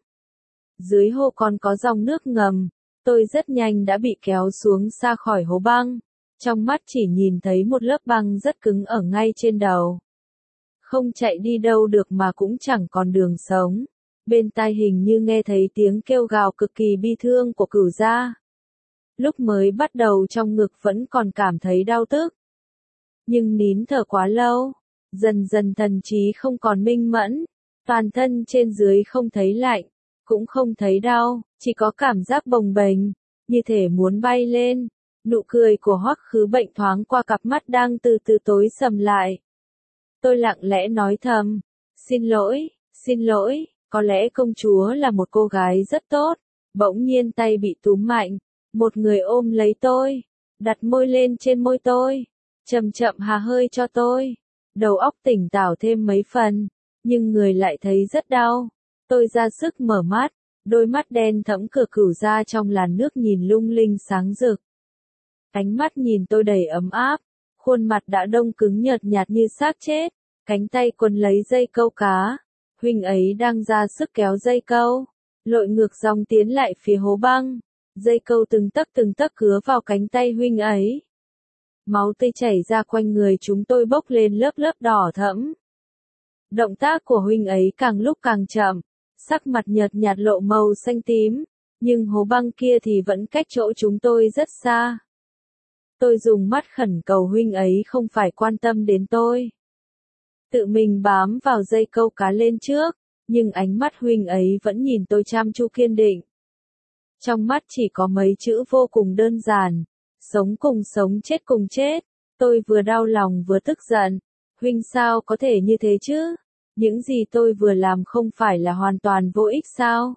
Dưới hố còn có dòng nước ngầm, tôi rất nhanh đã bị kéo xuống xa khỏi hố băng. Trong mắt chỉ nhìn thấy một lớp băng rất cứng ở ngay trên đầu. Không chạy đi đâu được mà cũng chẳng còn đường sống. Bên tai hình như nghe thấy tiếng kêu gào cực kỳ bi thương của Cửu gia. Lúc mới bắt đầu trong ngực vẫn còn cảm thấy đau tức. Nhưng nín thở quá lâu, dần dần thần trí không còn minh mẫn, toàn thân trên dưới không thấy lạnh, cũng không thấy đau, chỉ có cảm giác bồng bềnh, như thể muốn bay lên. Nụ cười của Hoắc Khứ Bệnh thoáng qua cặp mắt đang từ từ tối sầm lại. Tôi lặng lẽ nói thầm, xin lỗi, xin lỗi, có lẽ công chúa là một cô gái rất tốt. Bỗng nhiên tay bị túm mạnh, một người ôm lấy tôi, đặt môi lên trên môi tôi, chậm chậm hà hơi cho tôi. Đầu óc tỉnh táo thêm mấy phần, nhưng người lại thấy rất đau. Tôi ra sức mở mắt, đôi mắt đen thẫm cửa Cửu ra trong làn nước nhìn lung linh sáng rực. Ánh mắt nhìn tôi đầy ấm áp. Khuôn mặt đã đông cứng nhợt nhạt như xác chết, cánh tay quấn lấy dây câu cá, huynh ấy đang ra sức kéo dây câu, lội ngược dòng tiến lại phía hố băng, dây câu từng tấc từng tấc cứa vào cánh tay huynh ấy. Máu tươi chảy ra quanh người chúng tôi bốc lên lớp lớp đỏ thẫm. Động tác của huynh ấy càng lúc càng chậm, sắc mặt nhợt nhạt lộ màu xanh tím, nhưng hố băng kia thì vẫn cách chỗ chúng tôi rất xa. Tôi dùng mắt khẩn cầu huynh ấy không phải quan tâm đến tôi. Tự mình bám vào dây câu cá lên trước, nhưng ánh mắt huynh ấy vẫn nhìn tôi chăm chú kiên định. Trong mắt chỉ có mấy chữ vô cùng đơn giản, sống cùng sống chết cùng chết. Tôi vừa đau lòng vừa tức giận, huynh sao có thể như thế chứ? Những gì tôi vừa làm không phải là hoàn toàn vô ích sao?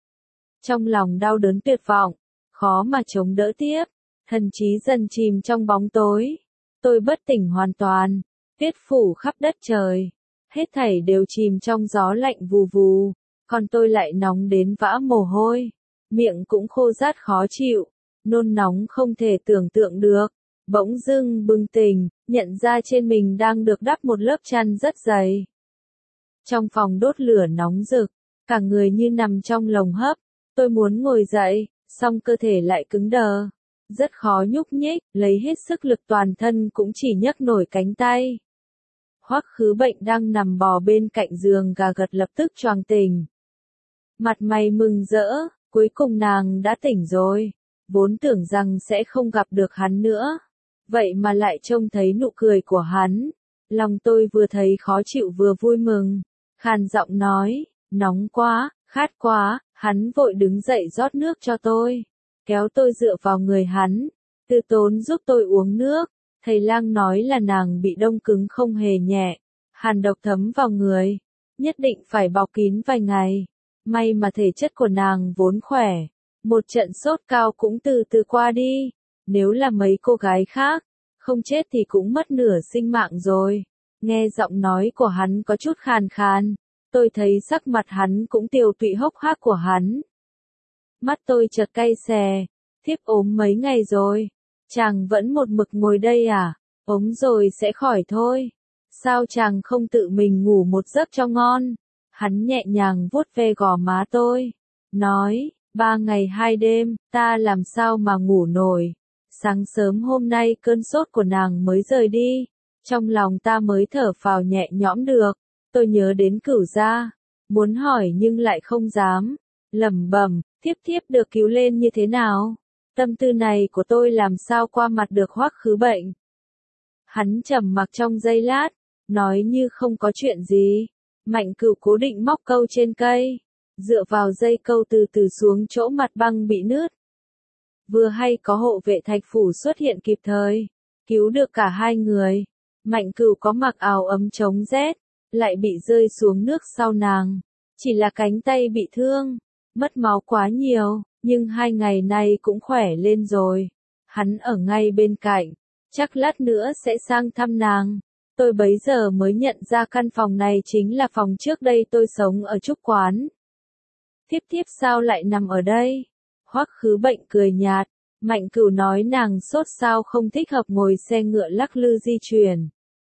Trong lòng đau đớn tuyệt vọng, khó mà chống đỡ tiếp. Thần trí dần chìm trong bóng tối. Tôi bất tỉnh hoàn toàn. Tuyết phủ khắp đất trời. Hết thảy đều chìm trong gió lạnh vù vù. Còn tôi lại nóng đến vã mồ hôi. Miệng cũng khô rát khó chịu. Nôn nóng không thể tưởng tượng được. Bỗng dưng bừng tỉnh, nhận ra trên mình đang được đắp một lớp chăn rất dày. Trong phòng đốt lửa nóng rực. Cả người như nằm trong lồng hấp. Tôi muốn ngồi dậy, song cơ thể lại cứng đờ. Rất khó nhúc nhích, lấy hết sức lực toàn thân cũng chỉ nhấc nổi cánh tay. Hoắc Khứ Bệnh đang nằm bò bên cạnh giường gà gật lập tức choàng tỉnh. Mặt mày mừng rỡ, cuối cùng nàng đã tỉnh rồi. Vốn tưởng rằng sẽ không gặp được hắn nữa. Vậy mà lại trông thấy nụ cười của hắn. Lòng tôi vừa thấy khó chịu vừa vui mừng. Khàn giọng nói, nóng quá, khát quá, hắn vội đứng dậy rót nước cho tôi. Kéo tôi dựa vào người hắn, từ tốn giúp tôi uống nước. Thầy lang nói là nàng bị đông cứng không hề nhẹ, hàn độc thấm vào người, nhất định phải bọc kín vài ngày. May mà thể chất của nàng vốn khỏe, một trận sốt cao cũng từ từ qua đi. Nếu là mấy cô gái khác, không chết thì cũng mất nửa sinh mạng rồi. Nghe giọng nói của hắn có chút khàn khàn, tôi thấy sắc mặt hắn cũng tiều tụy hốc hác của hắn. Mắt tôi chợt cay xè, Thiếp ốm mấy ngày rồi. Chàng vẫn một mực ngồi đây à? Ốm rồi sẽ khỏi thôi. Sao chàng không tự mình ngủ một giấc cho ngon? Hắn nhẹ nhàng vuốt ve gò má tôi. Nói, ba ngày hai đêm, ta làm sao mà ngủ nổi. Sáng sớm hôm nay cơn sốt của nàng mới rời đi. Trong lòng ta mới thở phào nhẹ nhõm được. Tôi nhớ đến Cửu gia. Muốn hỏi nhưng lại không dám. Lẩm bẩm, thiếp thiếp được cứu lên như thế nào? Tâm tư này của tôi làm sao qua mặt được Hoắc Khứ Bệnh. Hắn trầm mặc trong giây lát, nói như không có chuyện gì. Mạnh Cửu cố định móc câu trên cây, dựa vào dây câu từ từ xuống chỗ mặt băng bị nứt. Vừa hay có hộ vệ Thạch phủ xuất hiện kịp thời, cứu được cả hai người. Mạnh Cửu có mặc áo ấm chống rét, lại bị rơi xuống nước sau nàng. Chỉ là cánh tay bị thương, mất máu quá nhiều, nhưng hai ngày nay cũng khỏe lên rồi. Hắn ở ngay bên cạnh, chắc lát nữa sẽ sang thăm nàng. Tôi bấy giờ mới nhận ra căn phòng này chính là phòng trước đây tôi sống ở Trúc Quán. Thiếp thiếp sao lại nằm ở đây? Hoắc Khứ Bệnh cười nhạt, Mạnh Cửu nói nàng sốt sao không thích hợp ngồi xe ngựa lắc lư di chuyển.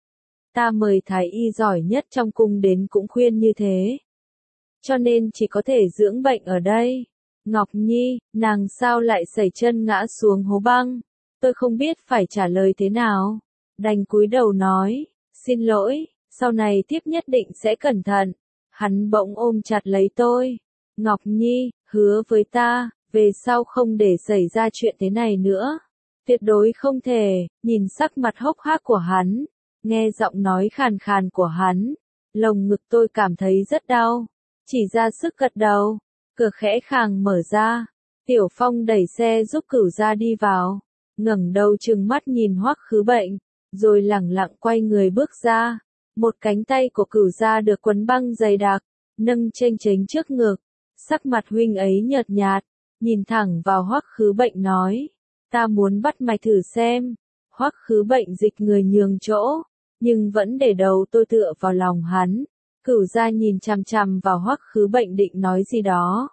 Ta mời thái y giỏi nhất trong cung đến cũng khuyên như thế. Cho nên chỉ có thể dưỡng bệnh ở đây. Ngọc Nhi, nàng sao lại sẩy chân ngã xuống hố băng? Tôi không biết phải trả lời thế nào. Đành cúi đầu nói, xin lỗi, sau này tiếp nhất định sẽ cẩn thận. Hắn bỗng ôm chặt lấy tôi. Ngọc Nhi, hứa với ta, về sau không để xảy ra chuyện thế này nữa. Tuyệt đối không thể. Nhìn sắc mặt hốc hác của hắn, nghe giọng nói khàn khàn của hắn, lồng ngực tôi cảm thấy rất đau. Chỉ ra sức gật đầu, cửa khẽ khàng mở ra. Tiểu Phong đẩy xe giúp Cửu gia đi vào, ngẩng đầu trừng mắt nhìn Hoắc Khứ Bệnh, rồi lẳng lặng quay người bước ra. Một cánh tay của Cửu gia được quấn băng dày đặc, nâng chênh chênh trước ngực. Sắc mặt huynh ấy nhợt nhạt, nhìn thẳng vào Hoắc Khứ Bệnh nói, ta muốn bắt mạch thử xem. Hoắc Khứ Bệnh dịch người nhường chỗ, nhưng vẫn để đầu tôi tựa vào lòng hắn. Cửu gia nhìn chằm chằm vào Hoắc Khứ Bệnh định nói gì đó.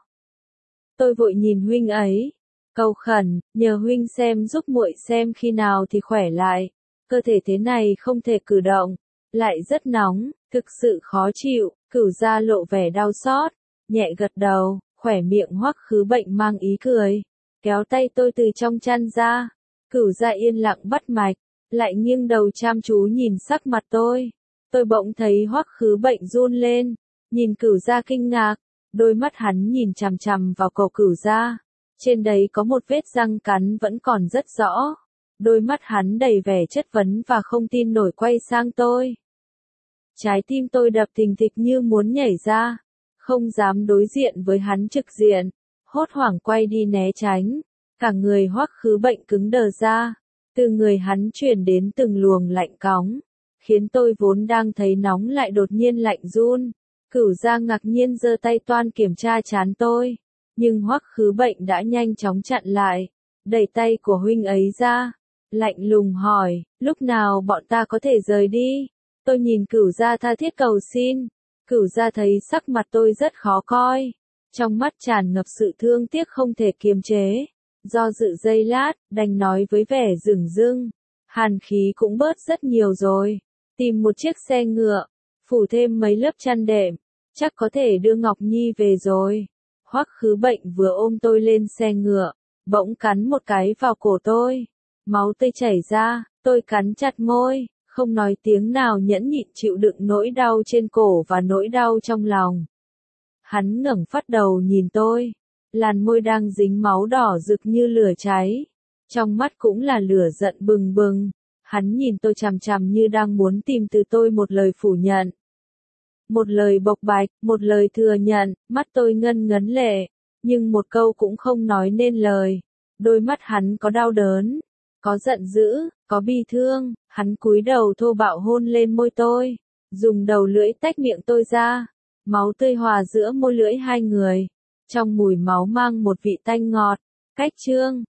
Tôi vội nhìn huynh ấy, cầu khẩn, nhờ huynh xem giúp muội xem khi nào thì khỏe lại. Cơ thể thế này không thể cử động, lại rất nóng, thực sự khó chịu. Cửu gia lộ vẻ đau xót, nhẹ gật đầu, khỏe miệng Hoắc Khứ Bệnh mang ý cười, kéo tay tôi từ trong chăn ra. Cửu gia yên lặng bắt mạch, lại nghiêng đầu chăm chú nhìn sắc mặt tôi. Tôi bỗng thấy Hoắc Khứ Bệnh run lên, nhìn Cửu gia kinh ngạc, đôi mắt hắn nhìn chằm chằm vào cổ Cửu gia, trên đấy có một vết răng cắn vẫn còn rất rõ. Đôi mắt hắn đầy vẻ chất vấn và không tin nổi quay sang tôi. Trái tim tôi đập thình thịch như muốn nhảy ra, không dám đối diện với hắn trực diện, hốt hoảng quay đi né tránh. Cả người Hoắc Khứ Bệnh cứng đờ ra, từ người hắn truyền đến từng luồng lạnh cóng, khiến tôi vốn đang thấy nóng lại đột nhiên lạnh run. Cửu gia ngạc nhiên giơ tay toan kiểm tra trán tôi, nhưng Hoắc Khứ Bệnh đã nhanh chóng chặn lại, đẩy tay của huynh ấy ra, lạnh lùng hỏi, lúc nào bọn ta có thể rời đi? Tôi nhìn Cửu gia tha thiết cầu xin. Cửu gia thấy sắc mặt tôi rất khó coi, trong mắt tràn ngập sự thương tiếc không thể kiềm chế. Do dự giây lát, đành nói với vẻ dửng dưng, hàn khí cũng bớt rất nhiều rồi. Tìm một chiếc xe ngựa, phủ thêm mấy lớp chăn đệm, chắc có thể đưa Ngọc Nhi về rồi. Hoắc Khứ Bệnh vừa ôm tôi lên xe ngựa, bỗng cắn một cái vào cổ tôi. Máu tươi chảy ra, tôi cắn chặt môi, không nói tiếng nào, nhẫn nhịn chịu đựng nỗi đau trên cổ và nỗi đau trong lòng. Hắn ngẩng phát đầu nhìn tôi, làn môi đang dính máu đỏ rực như lửa cháy, trong mắt cũng là lửa giận bừng bừng. Hắn nhìn tôi chằm chằm như đang muốn tìm từ tôi một lời phủ nhận, một lời bộc bạch, một lời thừa nhận. Mắt tôi ngân ngấn lệ, nhưng một câu cũng không nói nên lời. Đôi mắt hắn có đau đớn, có giận dữ, có bi thương. Hắn cúi đầu thô bạo hôn lên môi tôi, dùng đầu lưỡi tách miệng tôi ra. Máu tươi hòa giữa môi lưỡi hai người, trong mùi máu mang một vị tanh ngọt. Cách chương